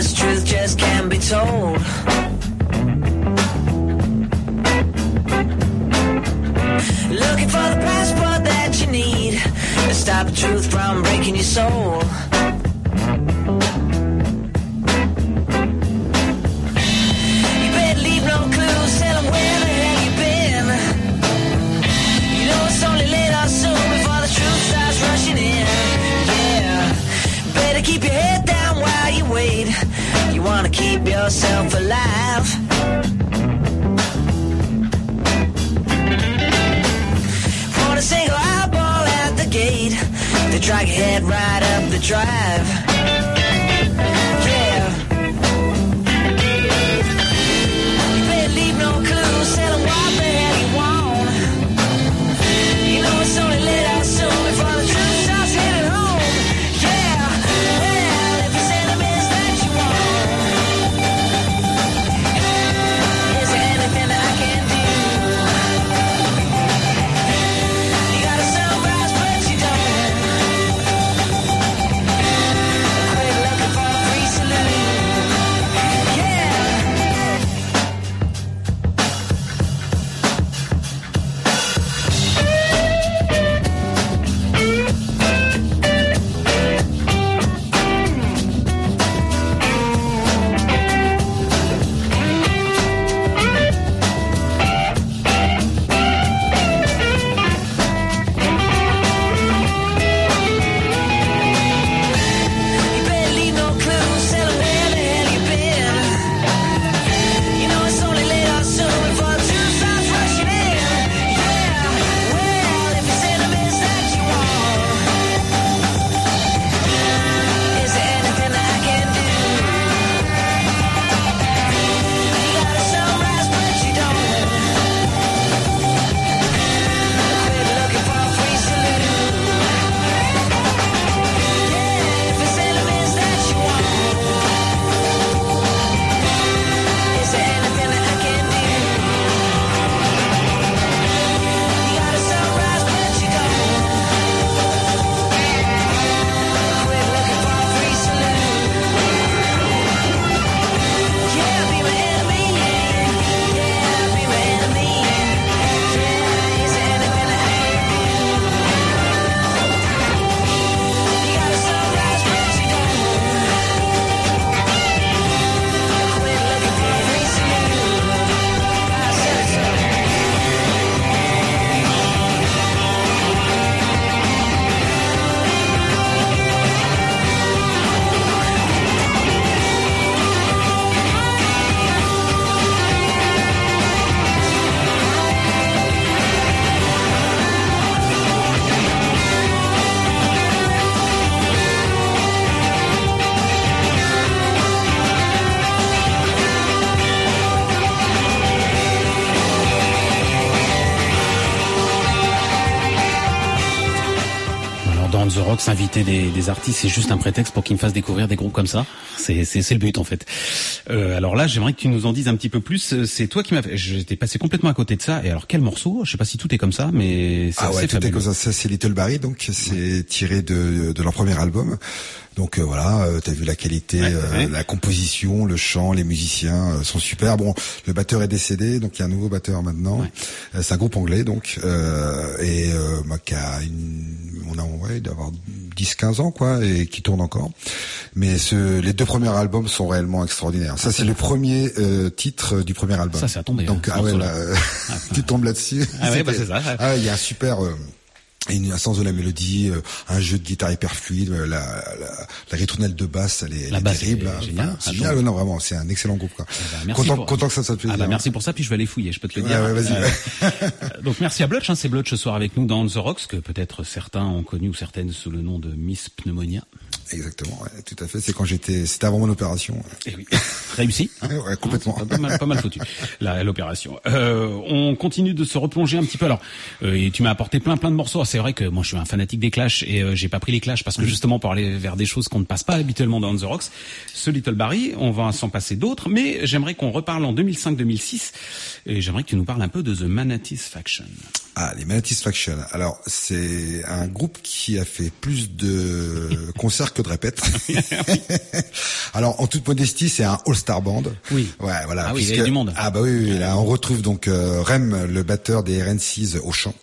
honest truth just can't be told. Looking for the passport that you need to stop the truth from breaking your soul. You better leave no clues, tell them where the hell you been. You know it's only late or soon before the truth starts rushing in. Yeah, better keep your head down while you wait. You wanna keep yourself alive. Want a single eyeball at the gate to drag your head right up the drive. Yeah. You better leave no clues, tell them what the hell you want. You know it's only late or soon before the truth starts hitting home. Yeah, well, if it's enemies that you want, is there anything I can do? You got a sunrise, but you don't. Quit looking for a free saloon. Yeah. You better leave no clues, tell them where the hell you been. You know it's only late or soon before the truth starts rushing in. Yeah, well, if it's enemies that you want, is there anything I can do? You got a sunrise, but you don't. Quit looking for a free saloon. Yeah, if it's enemies that you want, is there anything that I can do? You got a sunrise, but you don't. Quit looking for a free saloon. Yeah, be my enemy. Yeah, be my enemy. Yeah, is there anything that I can do? You got a sunrise, but you don't. Quit looking for a free saloon. I said it so. Alors dans The Rocks, inviter des, des artistes, c'est juste un prétexte pour qu'ils me fassent découvrir des groupes comme ça. C'est c'est c'est le but en fait. Euh, alors là, j'aimerais que tu nous en dises un petit peu plus. Euh, C'est toi qui m'as fait. J'étais passé complètement à côté de ça. Et alors quel morceau? Je sais pas si tout est comme ça, mais c'est Ah ouais, assez tout est fabuleux. comme ça. Ça, c'est Little Barry, donc c'est tiré de, de leur premier album. Donc euh, voilà, euh, t'as vu la qualité, Ouais, euh, ouais. la composition, le chant, les musiciens euh, sont super. Bon, le batteur est décédé, donc il y a un nouveau batteur maintenant. Ouais. Euh, c'est un groupe anglais, donc euh, et euh, bah, qui a une, on a ouais, d'avoir dix quinze ans quoi, et qui tourne encore. Mais ce, les deux premiers albums sont réellement extraordinaires. Ça, c'est le premier euh, titre du premier album. Ça, c'est à tomber, Donc hein, ah ouais, ce là, tu tombes là-dessus. Ah ouais, bah, C'était- c'est ça, ouais. Ah, il y a un super. Euh, une, un sens de la mélodie, euh, un jeu de guitare hyper fluide, euh, la, la, la ritournelle de basse, elle est, elle La est basse terrible. est hein. géniale. Enfin, c'est Ah, génial, donc. non, vraiment, c'est un excellent groupe, quoi. Eh ben, merci content, pour- content que ça soit plaisir. Ah bah merci pour ça, puis je vais aller fouiller, je peux te le Ouais, dire. ouais, vas-y. Euh, donc merci à Blutch, hein, c'est Blutch ce soir avec nous dans The Rocks, que peut-être certains ont connu ou certaines sous le nom de Miss Pneumonia. Exactement, ouais, tout à fait. C'est quand j'étais, c'était avant mon opération. Et oui, réussi. Hein, ouais, complètement. Pas, pas mal, pas mal foutu la- l'opération. Euh, on continue de se replonger un petit peu. Alors, euh, et tu m'as apporté plein, plein de morceaux. c'est vrai que moi je suis un fanatique des Clash et euh, j'ai pas pris les Clash parce que justement pour aller vers des choses qu'on ne passe pas habituellement dans On The Rocks, ce Little Barry, on va s'en passer d'autres, mais j'aimerais qu'on reparle en deux mille cinq deux mille six et j'aimerais que tu nous parles un peu de The Manatees Faction. Ah, les Manatees Faction. Alors, c'est un groupe qui a fait plus de concerts que de répètes. Alors, en toute modestie, c'est un all-star band. Oui. Ouais, voilà. Ah oui, puisque, il y a du monde. Ah bah oui, oui, là, on retrouve donc euh, Rem, le batteur des R N six au chant.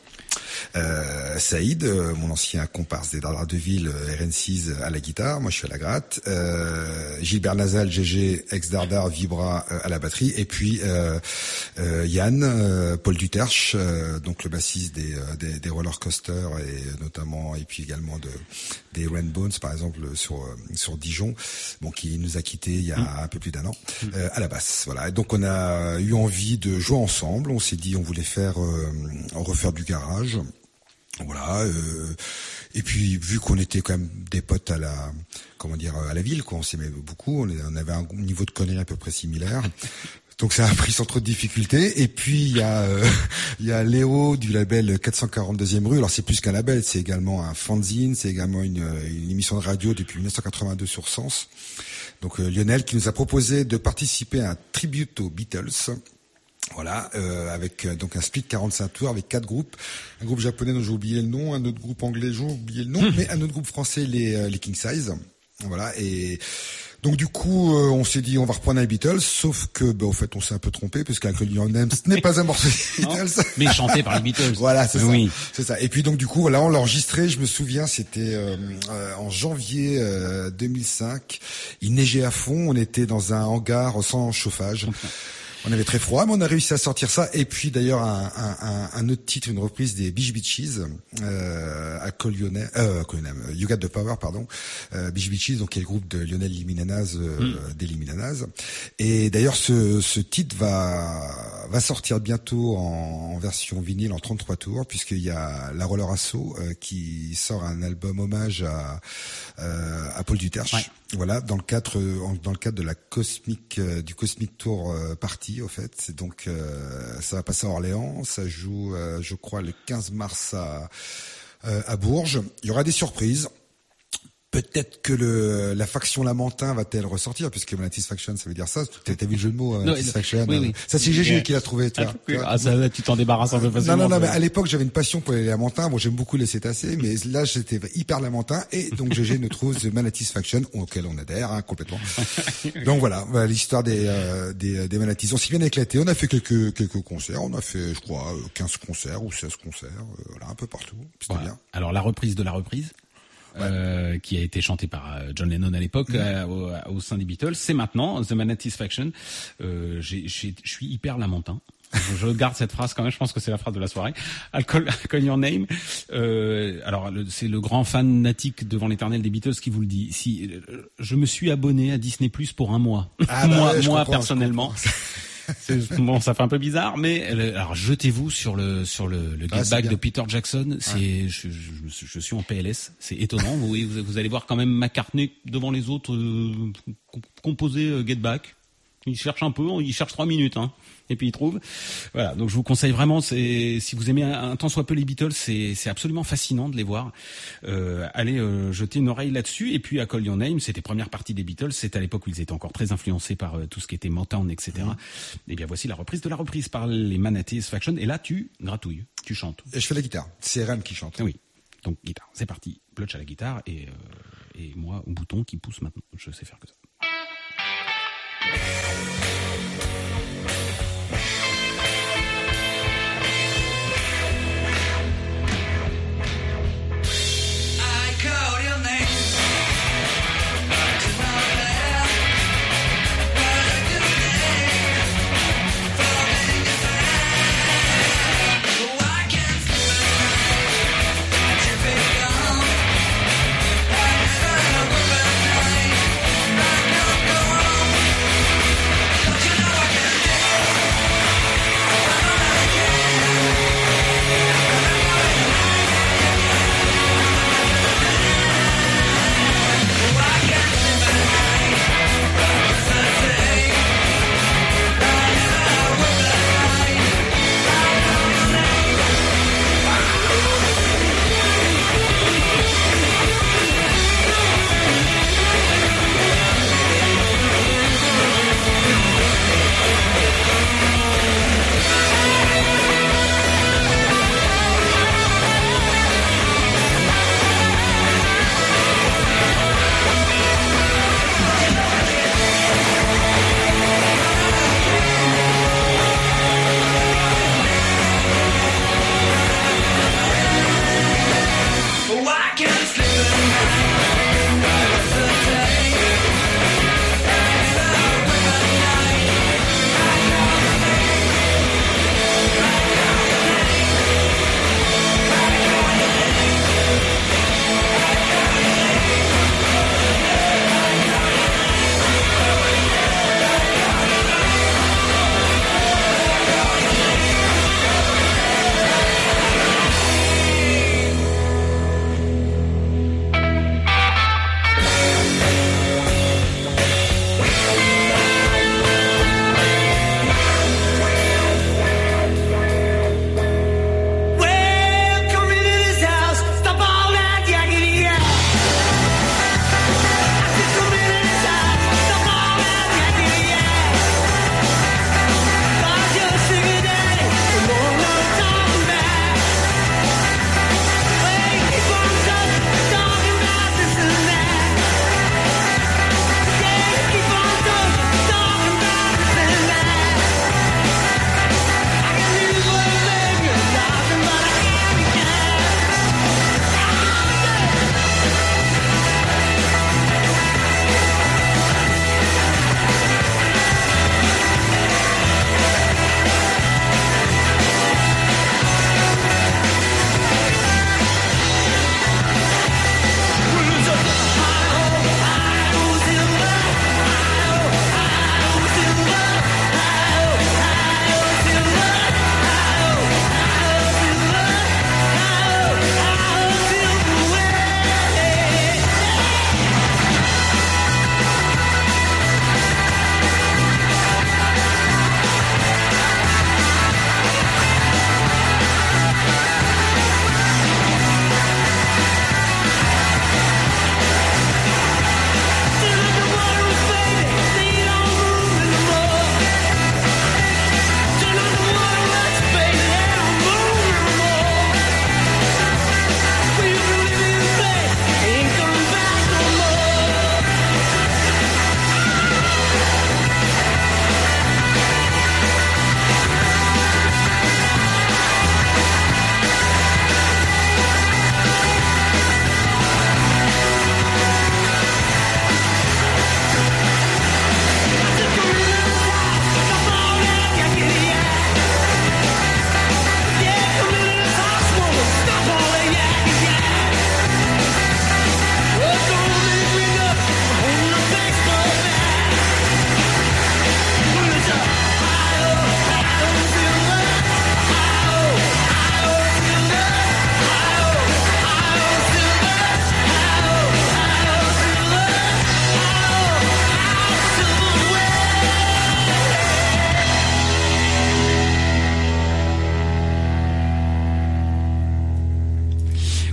Euh, Saïd, euh, mon ancien comparse des Dardards de Ville, euh, R N six à la guitare, moi je suis à la gratte, euh, Gilbert Nazal, G G, ex-Dardard, Vibra euh, à la batterie, et puis euh, euh, Yann, euh, Paul Duterche, euh, donc le bassiste des, euh, des, des Roller Coaster et notamment et puis également de des Rainbones par exemple sur euh, sur Dijon, bon qui nous a quittés il y a mmh. un peu plus d'un an euh, à la basse, voilà. Et donc on a eu envie de jouer ensemble, on s'est dit on voulait faire euh, refaire du garage. Voilà, euh, et puis vu qu'on était quand même des potes à la, comment dire, à la ville, quoi, on s'aimait beaucoup, on, est, on avait un niveau de conneries à peu près similaire, donc ça a pris sans trop de difficultés. Et puis il y a, euh, il y a Léo du label quatre cent quarante-deuxième rue. Alors c'est plus qu'un label, c'est également un fanzine, c'est également une, une émission de radio depuis dix-neuf cent quatre-vingt-deux sur Sens. Donc euh, Lionel qui nous a proposé de participer à un tribute aux Beatles. Voilà, euh, avec euh, donc un split quarante-cinq tours avec quatre groupes, un groupe japonais dont j'ai oublié le nom, un autre groupe anglais j'ai oublié le nom, mmh. mais un autre groupe français les euh, les King Size. Voilà, et donc du coup euh, on s'est dit on va reprendre les Beatles, sauf que bah, au fait on s'est un peu trompé parce qu'Alcool Your Name ce n'est pas un morceau des Beatles, mais chanté par les Beatles. Voilà, c'est oui. ça, c'est ça. Et puis donc du coup voilà, on l'a enregistré, je me souviens, c'était euh, euh, en janvier euh, deux mille cinq, il neigeait à fond, on était dans un hangar sans chauffage. Okay. On avait très froid, mais on a réussi à sortir ça. Et puis d'ailleurs un, un, un autre titre, une reprise des Beach Beaches euh, à Call Your Name, euh, You Got the Power, pardon. Euh, Beach Beaches, donc qui est le groupe de Lionel Liminanaz, euh, mm. des Liminanaz. Et d'ailleurs ce, ce titre va va sortir bientôt en, en version vinyle en trente-trois tours, puisqu'il y a la Roller Asso euh, qui sort un album hommage à euh, à Paul Duterche. Ouais. Voilà, dans le cadre dans le cadre de la Cosmic euh, du Cosmic Tour euh, Party, au fait. C'est donc euh, ça va passer à Orléans, ça joue euh, je crois le quinze mars à euh, à Bourges. Il y aura des surprises. Peut-être que le la faction Lamentin va-t-elle ressortir, puisque Manatees Faction ça veut dire ça. T'as, t'as vu le jeu de mots, euh, Manatees Faction. Oui, oui. Ça c'est G G qui l'a trouvé, tu vois. Ah, ça, tu t'en débarrasses un peu facilement. Non, non, non, mais à l'époque j'avais une passion pour les Lamentins. Bon, j'aime beaucoup les cétacés, mais là j'étais hyper Lamentin, et donc G G nous trouve The Manatees Faction, auquel on adhère hein, complètement. Donc voilà, voilà l'histoire des euh, des des Manatees. On s'est bien éclaté. On a fait quelques quelques concerts. On a fait, je crois, quinze concerts ou seize concerts, euh, voilà, un peu partout. C'était voilà. bien. Alors la reprise de la reprise. Ouais. Euh, qui a été chanté par euh, John Lennon à l'époque, mmh. euh, au, au sein des Beatles. C'est maintenant The Manatees Faction. Euh, j'ai, j'ai, je suis hyper lamentin. je, je garde cette phrase quand même. Je pense que c'est la phrase de la soirée. I'll call, I'll call your name. Euh, alors le, c'est le grand fanatique devant l'éternel des Beatles qui vous le dit. Si euh, je me suis abonné à Disney Plus pour un mois, ah, bah moi, ouais, moi personnellement. C'est, bon, ça fait un peu bizarre, mais alors jetez-vous sur le sur le, le Get ah, Back de Peter Jackson. C'est, ouais. je, je, je suis en P L S. C'est étonnant. vous, vous, vous allez voir quand même McCartney devant les autres euh, composer euh, Get Back. Il cherche un peu, il cherche trois minutes, hein, et puis il trouve. Voilà, donc je vous conseille vraiment, c'est, si vous aimez un, un tant soit peu les Beatles, c'est, c'est absolument fascinant de les voir. Euh, allez euh, jeter une oreille là-dessus. Et puis à Call Your Name, c'était première partie des Beatles. C'est à l'époque où ils étaient encore très influencés par euh, tout ce qui était Motown, et cetera. Mmh. Et bien voici la reprise de la reprise par les Manatees Faction. Et là, tu gratouilles, tu chantes. Et je fais la guitare. C'est Rem qui chante. Oui. Donc guitare, c'est parti. Plutch à la guitare et euh, et moi au bouton qui pousse maintenant. Je sais faire que ça. Thank you.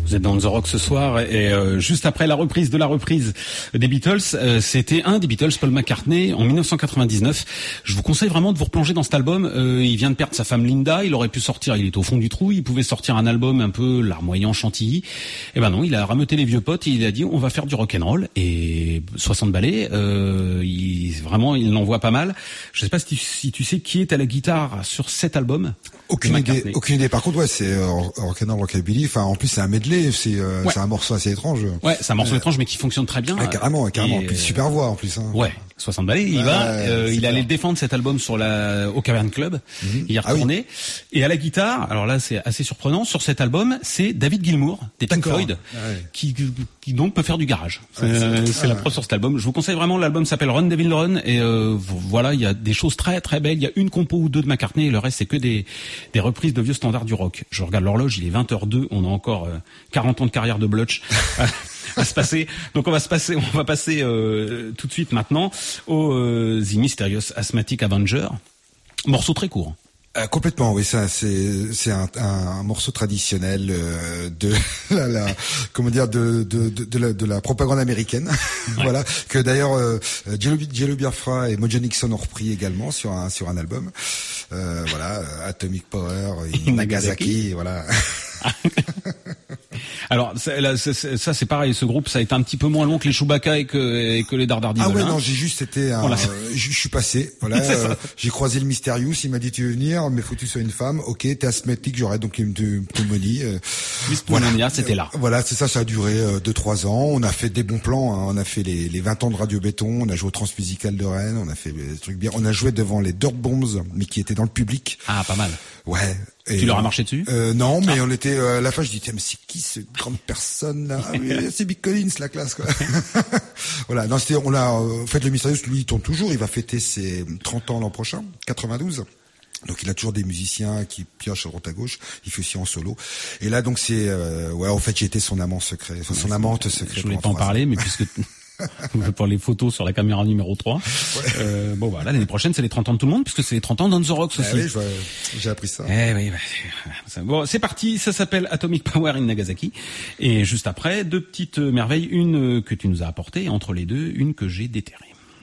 Vous êtes dans The Rock ce soir et euh, juste après la reprise de la reprise des Beatles, euh, c'était un des Beatles, Paul McCartney, en dix-neuf cent quatre-vingt-dix-neuf. Je vous conseille vraiment de vous replonger dans cet album. Euh, il vient de perdre sa femme Linda, il aurait pu sortir, il est au fond du trou, il pouvait sortir un album un peu larmoyant, chantilly. Eh ben non, il a rameuté les vieux potes et il a dit on va faire du rock'n'roll et soixante ballets. Euh, il, vraiment, il l'envoie pas mal. Je sais pas si tu, si tu sais qui est à la guitare sur cet album. Aucune idée, aucune idée. Par contre, ouais, c'est euh, rock'n'roll, rockabilly. Enfin, en plus, c'est un medley. C'est, euh, ouais. c'est un morceau assez étrange. Ouais, c'est un morceau ouais. étrange, mais qui fonctionne très bien. Ah, carrément, carrément. Et, puis super voix en plus. Hein. Ouais, soixante ballets. Il ouais, va. Euh, il clair. allait défendre cet album sur la au Cavern Club. Mm-hmm. Il y est retourné. Ah, oui. Et à la guitare, alors là, c'est assez surprenant. Sur cet album, c'est David Gilmour des Pink Floyd, ouais. qui, qui donc peut faire du garage. C'est, ouais, c'est, c'est ah, la preuve ouais. sur cet album. Je vous conseille vraiment. L'album s'appelle Run Devil Run et euh, voilà, il y a des choses très très belles. Il y a une compo ou deux de McCartney et le reste c'est que des des reprises de vieux standards du rock. Je regarde l'horloge, il est vingt heures deux, on a encore euh, quarante ans de carrière de Blutch à, à se passer. Donc on va se passer, on va passer euh, tout de suite maintenant au euh, The Mysterious Asthmatic Avenger. Morceau très court. Euh, complètement, oui, ça c'est c'est un, un, un morceau traditionnel euh, de la, la comment dire de de de, de, la, de la propagande américaine, ouais. Voilà, que d'ailleurs euh, Jello, Jello Biafra et Mojo Nixon ont repris également sur un sur un album. Euh, voilà, Atomic Power, et Nagasaki, voilà. Alors ça, là, ça, ça c'est pareil, ce groupe ça a été un petit peu moins long que les Chewbacca et que, et que les Dardardis. Ah ouais, non, j'ai juste été un, voilà. euh, je, je suis passé, voilà, euh, j'ai croisé le Mysterious, il m'a dit tu veux venir, mais faut que tu sois une femme, ok, t'es asthmatique, j'aurais donc une pneumonie. Euh, voilà, c'était là. Euh, voilà, c'est ça, ça a duré euh, deux trois ans, on a fait des bons plans, hein, on a fait les, les vingt ans de Radio Béton, on a joué au Transmusical de Rennes, on a fait des trucs bien, on a joué devant les Dirt Bombs, mais qui étaient dans le public. Ah, pas mal. Ouais. Et tu leur as marché dessus? euh, Non, mais ah. on était euh, à la fin. Je dis tiens, mais c'est qui cette grande personne là? Ah, mais c'est Bill Collins, la classe quoi. Voilà. Non, c'était on l'a. Euh, en fait, le Mysterious, lui, il tourne toujours. Il va fêter ses trente ans l'an prochain, quatre-vingt-douze. Donc il a toujours des musiciens qui piochent à droite à gauche. Il fait aussi en solo. Et là, donc c'est euh, ouais. En fait, j'ai été son amant secret, enfin, son amante secrète. Je voulais pas en parler, ans. Mais puisque pour les photos sur la caméra numéro trois. Ouais. Euh, bon voilà, l'année prochaine c'est les trente ans de tout le monde puisque c'est les trente ans d'On The Rocks aussi. Ah oui, je, j'ai appris ça. Eh oui, bah, bon, c'est parti, ça s'appelle Atomic Power in Nagasaki. Et juste après, deux petites merveilles, une que tu nous as apportée, entre les deux, une que j'ai déterrée.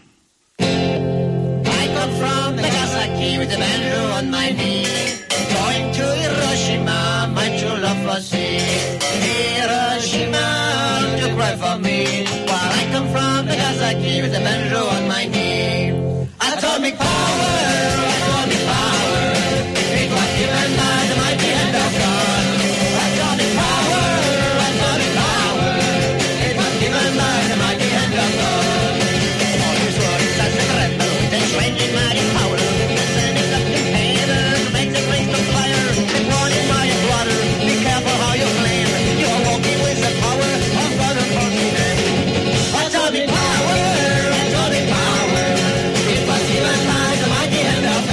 I come from Nagasaki with a banjo on my knee, going to Hiroshima, my true love was here. Hiroshima, don't you cry for me. I come from Nagasaki with a banjo on my knee. Atomic power, atomic power, it was given by the mighty hand of God. Atomic power, atomic power, it was given by the mighty hand of God. All this world is such a threat, and strange mighty power, sending up containers, makes a place on fire, warning my water, be careful how you claim, you are walking with the power of God and fortune. Atomic power, atomic power, it was given by the mighty hand of God.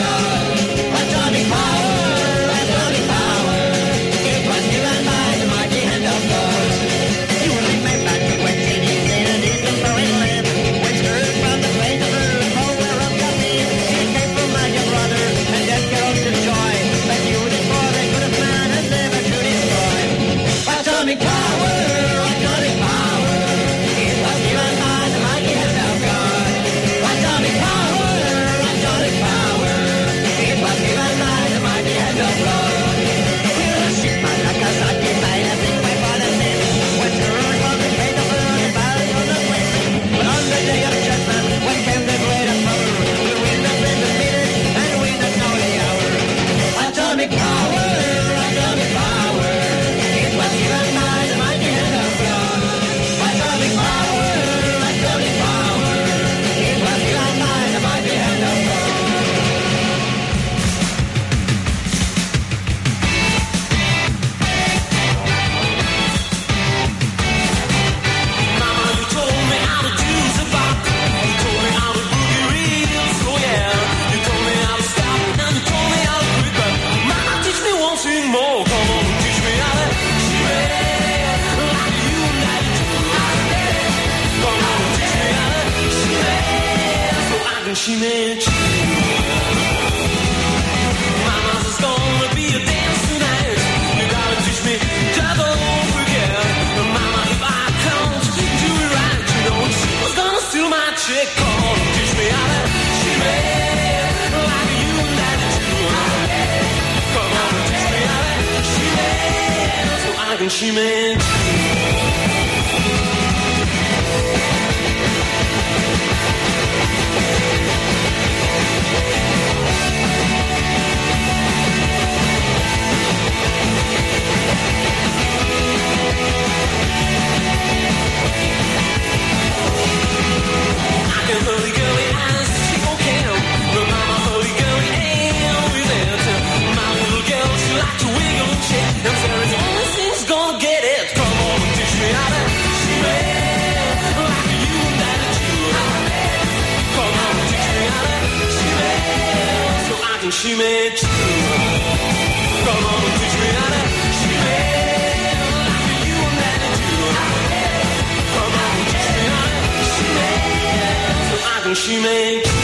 can she make she made you. Come on, teach me how to. She made like you and that do. Come on, teach me how to. She made so I can she made you.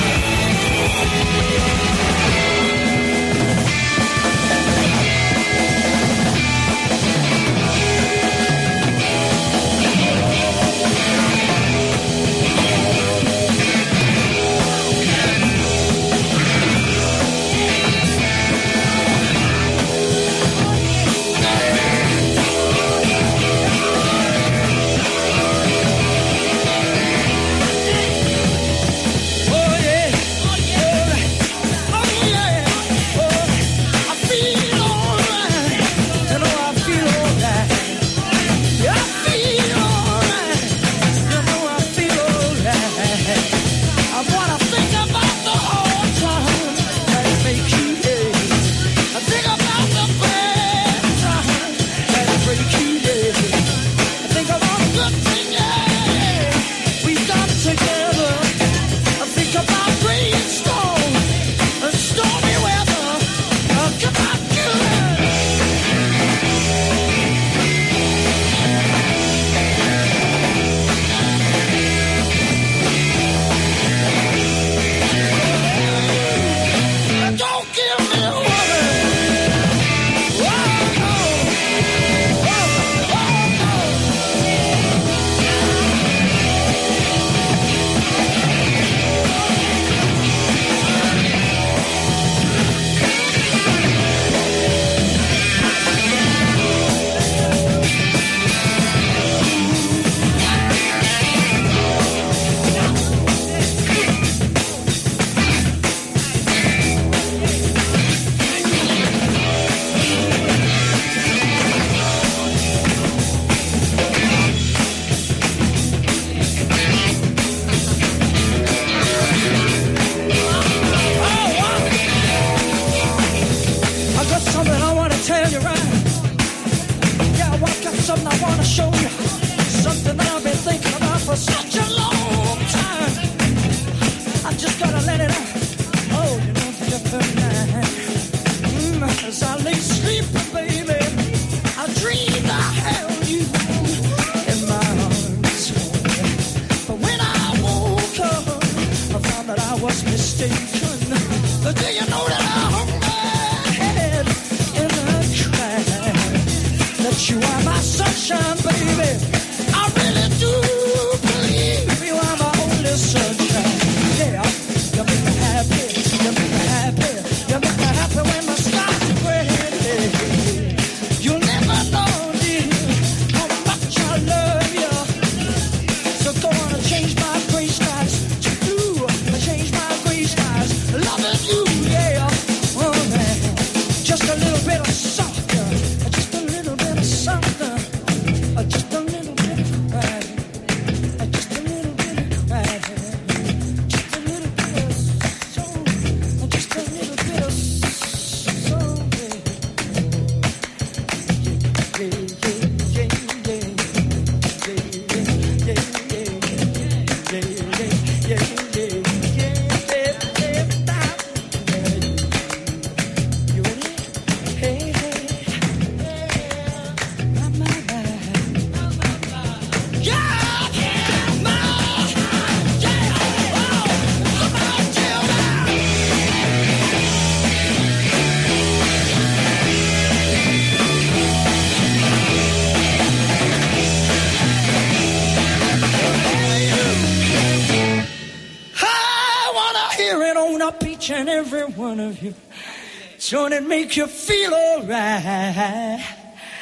And every one of you, so it make you feel alright.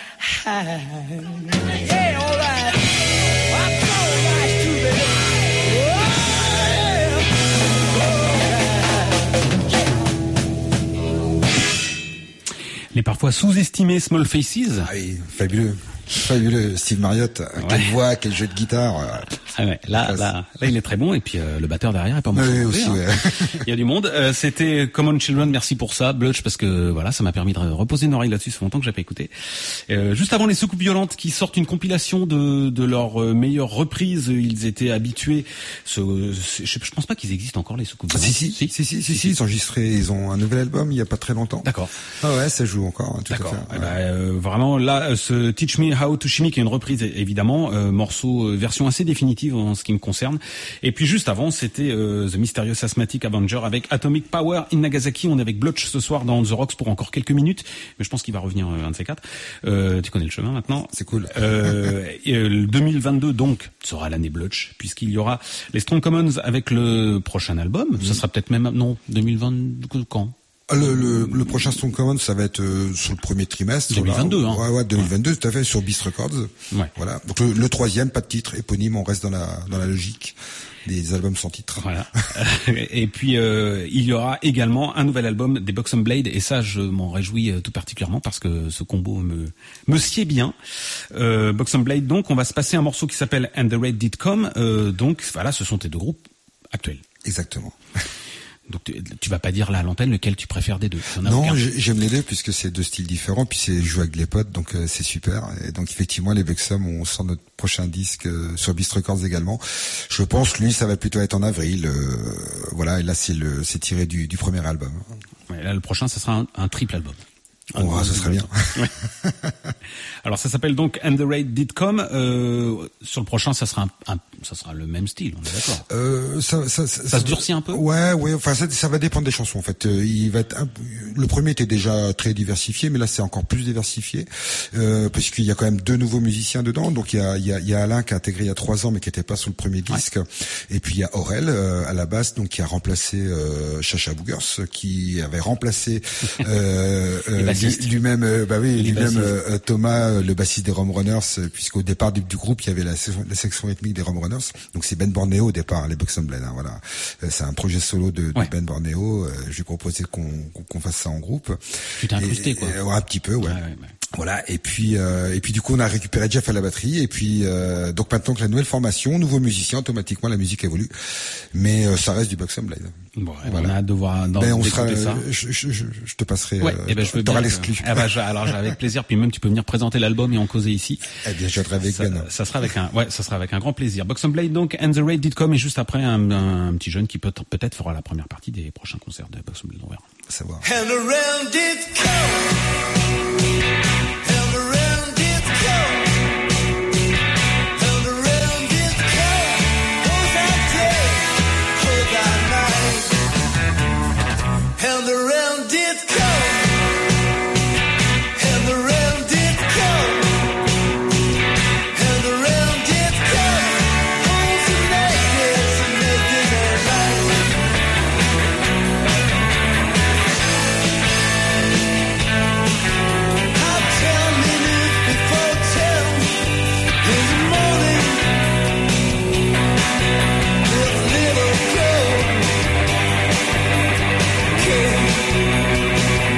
Yeah, all right. I'm so nice to be. Les parfois sous-estimés Small Faces. Ah oui, fabuleux. Fabuleux. Steve Marriott. Ouais. Quelle voix, quel jeu de guitare. Ah ouais, là, là, là, il est très bon. Et puis euh, le batteur derrière est pas mal. Oui, aussi, ouais. Il y a du monde. Euh, c'était Common Children. Merci pour ça, Blutch, parce que voilà, ça m'a permis de reposer une oreille là-dessus. Ça fait longtemps que j'ai pas écouté. Euh, juste avant les Soucoupes Violentes, qui sortent une compilation de de leurs meilleures reprises. Ils étaient habitués. Ce, je, je pense pas qu'ils existent encore les Soucoupes Violentes. Ah, si, si, si, si, si, si, si, ils ont enregistré. Ils ont un nouvel album il y a pas très longtemps. D'accord. Ah ouais, ça joue encore. Hein, tout D'accord. à fait. Eh Ouais. ben, euh, vraiment là, ce Teach Me How to Shimmy, qui est une reprise évidemment, euh, morceau euh, version assez définitive en ce qui me concerne. Et puis juste avant, c'était euh, The Mysterious Asthmatic Avenger avec Atomic Power in Nagasaki. On est avec Blutch ce soir dans The Rocks pour encore quelques minutes, mais je pense qu'il va revenir euh, un de ces quatre. Euh, tu connais le chemin maintenant. C'est cool. Euh, et, euh, le deux mille vingt-deux donc sera l'année Blutch, puisqu'il y aura les Strong Commons avec le prochain album. Mmh. Ça sera peut-être même non deux mille vingt quand? Le, le, le prochain Stone Common, ça va être euh, sur le premier trimestre. deux mille vingt-deux, là, hein. Ouais, ouais, deux mille vingt-deux, tout à fait, sur Beast Records. Ouais. Voilà. Donc le, le troisième, pas de titre, éponyme, on reste dans la dans la logique des albums sans titre. Voilà. Et puis euh, il y aura également un nouvel album des Buxom Blade, et ça je m'en réjouis tout particulièrement parce que ce combo me me sied bien. Euh, Buxom Blade, donc on va se passer un morceau qui s'appelle And the Raid Did Come. Euh, donc voilà, ce sont tes deux groupes actuels. Exactement. Donc tu, tu vas pas dire là à l'antenne lequel tu préfères des deux. Non, j'aime les deux puisque c'est deux styles différents, puis c'est jouer avec les potes, donc euh, c'est super. Et donc effectivement, les Buxom, on sort notre prochain disque euh, sur Beast Records également. Je pense, lui, ça va plutôt être en avril. Euh, voilà, et là c'est le, c'est tiré du, du premier album. Ouais, là le prochain, ça sera un, un triple album. Oh, ah, ça serait bien. Ouais. Alors ça s'appelle donc And the Raid Did Come. Euh, sur le prochain, ça sera un, un, ça sera le même style, on est d'accord. Euh, ça, ça, ça, ça se durcit un peu. Ouais, ouais. Enfin, ça, ça va dépendre des chansons. En fait, euh, il va être un, le premier était déjà très diversifié, mais là c'est encore plus diversifié euh, parce qu'il y a quand même deux nouveaux musiciens dedans. Donc il y a, il y a, il y a Alain qui a intégré il y a trois ans, mais qui était pas sur le premier disque. Ouais. Et puis il y a Aurel euh, à la basse, donc qui a remplacé euh, Chacha Boogers, qui avait remplacé euh, euh, lui-même, euh, bah oui, lui-même euh, Thomas, euh, le bassiste des Rum Runners, euh, puisqu'au départ du, du groupe il y avait la, la section rythmique des Rum Runners. Donc c'est Ben Borneo au départ, les Buxom Blade. Hein, voilà, euh, c'est un projet solo de, de ouais. Ben Borneo. Euh, je lui ai proposé qu'on, qu'on fasse ça en groupe. Tu t'es incrusté quoi. Et, ouais, un petit peu, ouais. ouais, ouais, ouais. Voilà, et puis euh, et puis du coup on a récupéré Jeff à la batterie, et puis euh, donc maintenant que la nouvelle formation, nouveau musicien, automatiquement la musique évolue, mais euh, ça reste du Buxom Blade. Bon, voilà. On a hâte de voir dans ben, on sera, ça. Je, je, je, je te passerai. Ouais, euh, et ben je veux t'auras bien. l'exclu. Eh ben, je, alors avec plaisir, puis même tu peux venir présenter l'album et en causer ici. Eh bien, je viendrai avec ça, Ben. Ça sera avec un, ouais, ça sera avec un grand plaisir. Buxom Blade donc, And the Raid Did Come, et juste après un, un, un petit jeune qui peut peut-être fera la première partie des prochains concerts de Buxom Blade. On verra. Savoir. And the rain did come. And the rain did come, and the rain did come, and the rain did come. Who's the naked, the naked and light? How ten minutes before ten in the morning, this little girl came.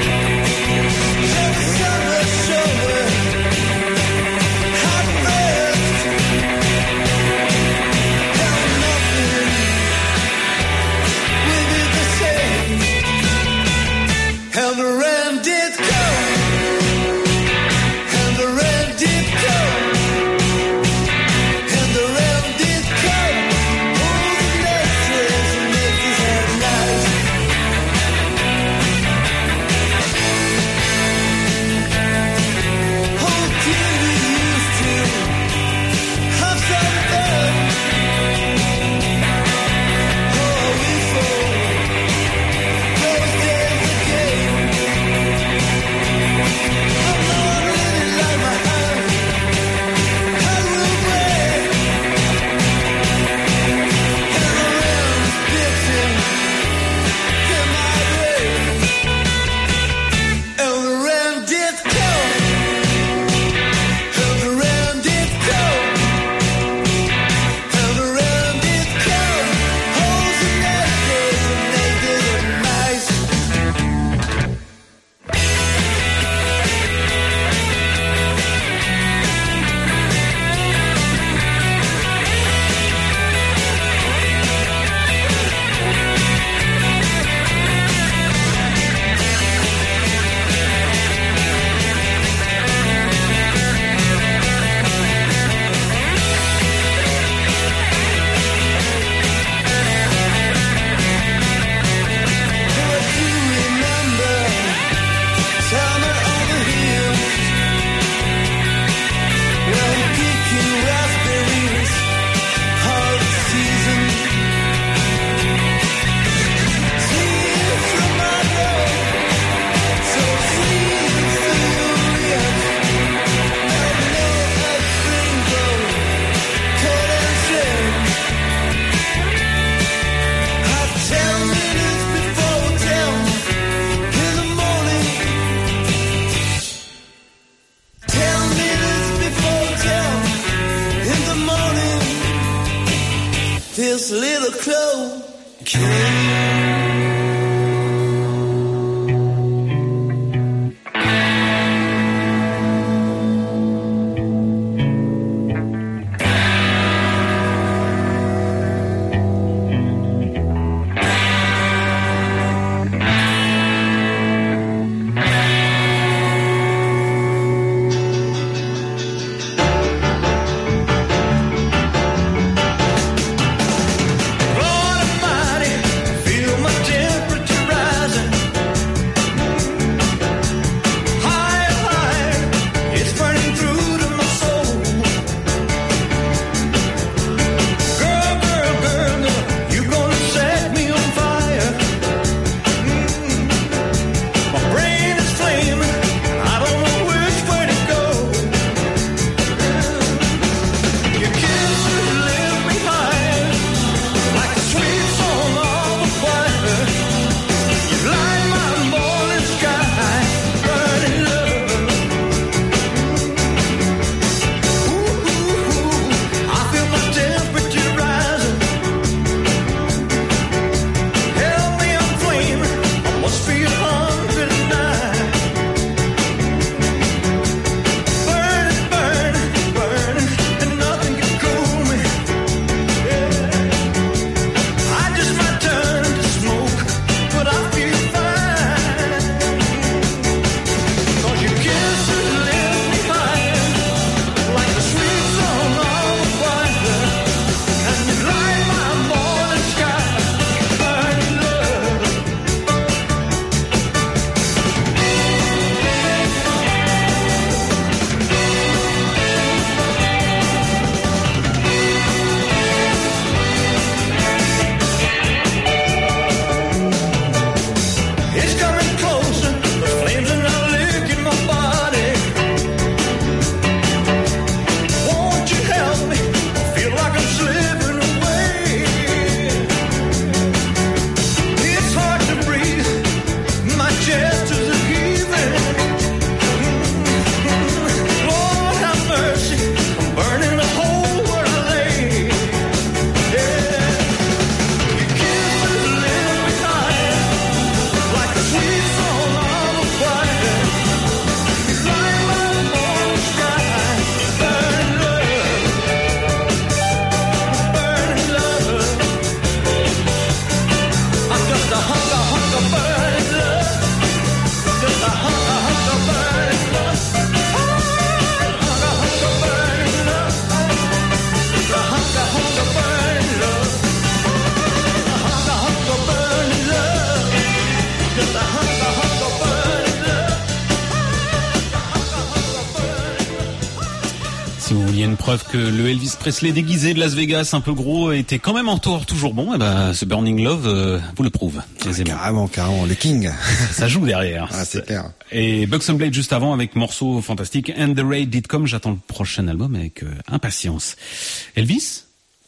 Si vous vouliez une preuve que le Elvis Presley déguisé de Las Vegas, un peu gros, était quand même en tour toujours bon, et ben ce Burning Love euh, vous le prouve. Ah, carrément, carrément, le King. Ça joue derrière. Ah, c'est clair. Et Bugs and Blade juste avant avec morceau fantastique And the Raid Did Come. J'attends le prochain album avec euh, impatience. Elvis?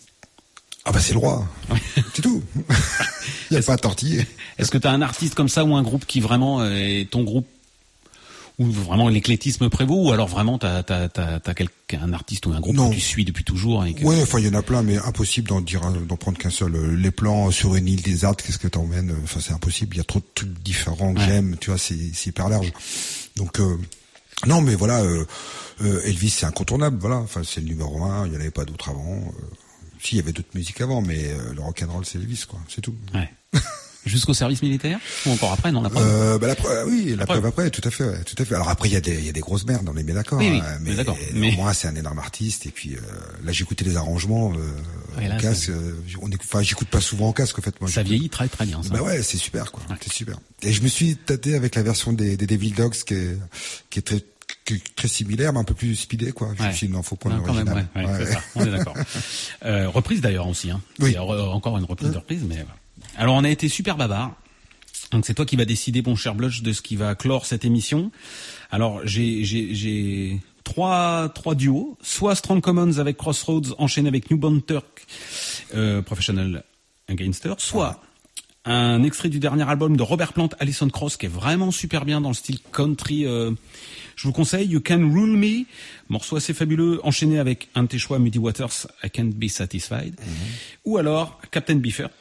Ah bah c'est le roi. C'est tout. Il n'y a pas à tortiller. Est-ce que tu as un artiste comme ça ou un groupe qui vraiment est ton groupe où vraiment l'éclectisme prévaut, ou alors vraiment t'as t'as t'as t'as quelqu'un, un artiste ou un groupe non. que tu suis depuis toujours et que... Ouais, enfin il y en a plein, mais impossible d'en dire, d'en prendre qu'un seul. Les plans sur une île déserte, qu'est-ce que t'emmènes? Enfin c'est impossible. Il y a trop de trucs différents que ouais. j'aime. Tu vois, c'est c'est hyper large. Donc euh, non, mais voilà, euh, euh, Elvis c'est incontournable. Voilà, enfin c'est le numéro un. Il y en avait pas d'autres avant. Euh, si, il y avait d'autres musiques avant, mais euh, le rock'n'roll c'est Elvis, quoi. C'est tout. Ouais. Jusqu'au service militaire ou encore après, non la preuve. Euh, bah la preuve, oui, la, la preuve. preuve après, tout à fait, ouais, tout à fait. Alors après il y a des il y a des grosses merdes, on est bien d'accord. Oui, oui, hein, mais d'accord. Mais moi c'est un énorme artiste et puis euh, là j'écoutais les arrangements euh, ouais, là, en casque. Euh, on est, enfin j'écoute pas souvent en casque en fait. Moi, ça vieillit très très bien. Ça. Bah ouais, c'est super quoi, ouais. C'est super. Et je me suis tâté avec la version des, des Devil Dogs qui est qui est très très similaire, mais un peu plus speedé, quoi. Je ouais. me suis dit, non, faut prendre non, l'original. Ouais, ouais, ouais. C'est ça, on est d'accord. euh, reprise d'ailleurs aussi, hein. Oui. C'est re- encore une reprise ouais. de reprise, mais. Alors on a été super bavard. Donc c'est toi qui vas décider, mon cher Blush, de ce qui va clore cette émission. Alors j'ai j'ai j'ai trois trois duos, soit Strong Commons avec Crossroads enchaîné avec Newborn Turk, euh, Professional Gangster, soit ah. un extrait du dernier album de Robert Plant, Alison Krauss, qui est vraiment super bien dans le style country. Euh, je vous conseille You Can Rule Me, morceau assez fabuleux, enchaîné avec un de tes choix, Muddy Waters, I Can't Be Satisfied, mm-hmm. ou alors Captain Beefheart.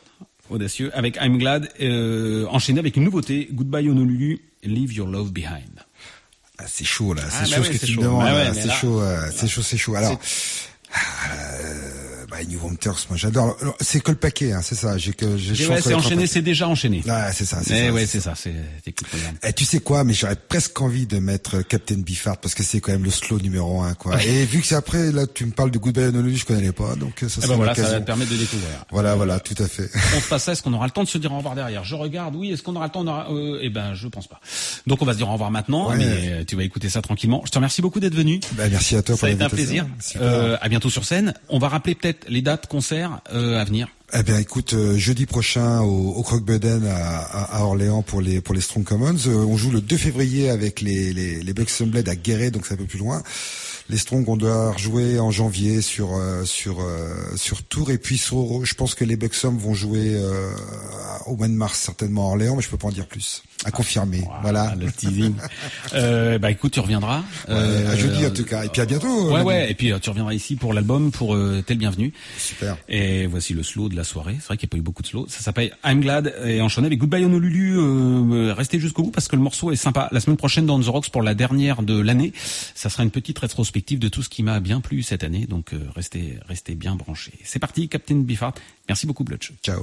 audacieux, avec I'm Glad, euh, enchaîné avec une nouveauté, Goodbye Honolulu, Leave Your Love Behind. Ah, c'est chaud là, c'est Ah, chaud bah ce ouais, que c'est tu chaud. me demandes, Bah ouais, là. mais c'est là- chaud, euh, c'est chaud, c'est chaud. Alors, euh, bah, New Hunters, moi j'adore. Alors, c'est que le paquet, hein, c'est ça. J'ai que j'ai Et chaud ouais, sur c'est les trois enchaîné, paquets. c'est déjà enchaîné. Ah, c'est ça, c'est Eh ça. ouais, c'est c'est ça, c'est, t'écoutes bien. Eh, tu sais quoi, mais j'aurais presque envie de mettre Captain Beefheart parce que c'est quand même le slow numéro un, quoi. Et vu que c'est après, là, tu me parles de Goodbye Honolulu, je connais pas, donc euh, ça Eh c'est ben voilà, ça l'occasion. va te permettre de découvrir. Voilà, voilà, tout à fait. On se passe ça, est-ce qu'on aura le temps de se dire au revoir derrière? Je regarde, oui, est-ce qu'on aura le temps? On aura, euh, eh ben, je pense pas. Donc on va se dire au revoir maintenant, Ouais. mais euh, tu vas écouter ça tranquillement. Je te remercie beaucoup d'être venu. Bah, merci à toi Ça pour a été un l'invitation. plaisir. Super. Euh, à bientôt sur scène. On va rappeler peut-être les dates, concerts euh, à venir. Eh bien, écoute, euh, jeudi prochain au, au Croque-Bedaine à, à, à Orléans pour les pour les Strong Commons. Euh, on joue le deux février avec les les, les Buxom Blade à Guéret, donc c'est un peu plus loin. Les Strong, on doit rejouer en janvier sur euh, sur euh, sur Tours, et puis sur, je pense que les Buxom vont jouer euh, au mois de mars certainement à Orléans, mais je peux pas en dire plus. À confirmer. Voilà. Le teasing. euh, bah écoute, tu reviendras. Ouais, Euh, à jeudi en tout cas. Et puis à bientôt. Ouais, Manu. ouais. Et puis euh, tu reviendras ici pour l'album, pour euh, T'es le bienvenu. Super. Et voici le slow de la soirée. C'est vrai qu'il n'y a pas eu beaucoup de slow. Ça s'appelle I'm Glad et enchaîné avec Goodbye Honolulu. Euh, restez jusqu'au bout parce que le morceau est sympa. La semaine prochaine dans The Rocks pour la dernière de l'année, ça sera une petite rétrospective de tout ce qui m'a bien plu cette année. Donc euh, restez, restez bien branchés. C'est parti, Captain Beefheart. Merci beaucoup, Bloodshot. Ciao.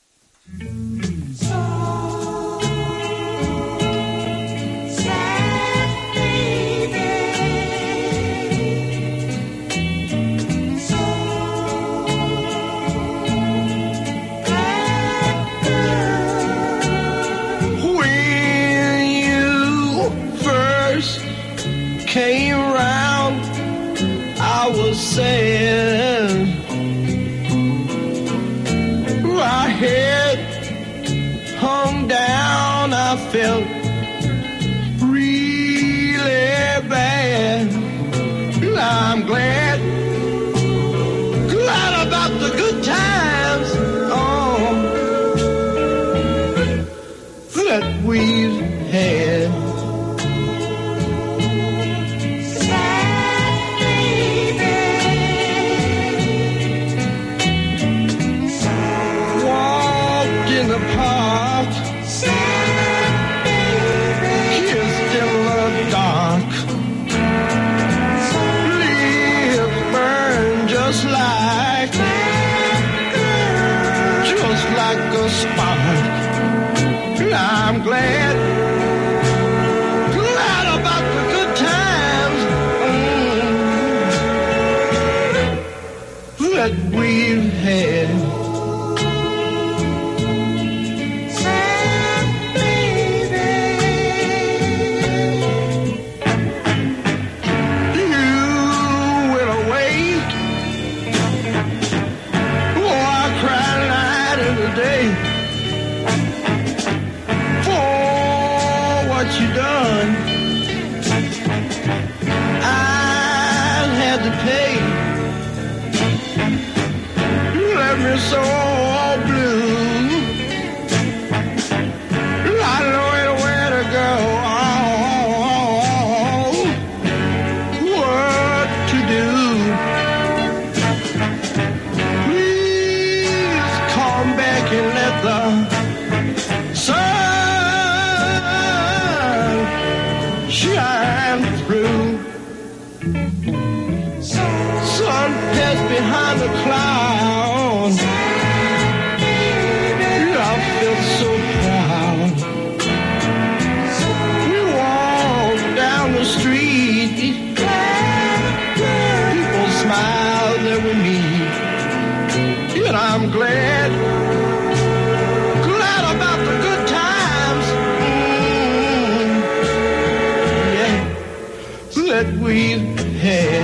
When you first came around, I was sad. My head hung down, I felt really bad. I'm glad, glad about the good times. Oh, that we've had. Walked in the park, kissed in the dark. Lips burn just like, just like a spark. I'm glad, glad about the good times mm, that we've had. You went away. Oh, I cried night and day. What you done, I had to pay. You left me so blue. I know anywhere to go. Oh, what to do? Please come back and let the sun shine through. Sun passed behind the clouds. I feel so proud. We walked down the street. People smile that we meet. And I'm glad, glad about the good times. Mm, yeah, that we've had.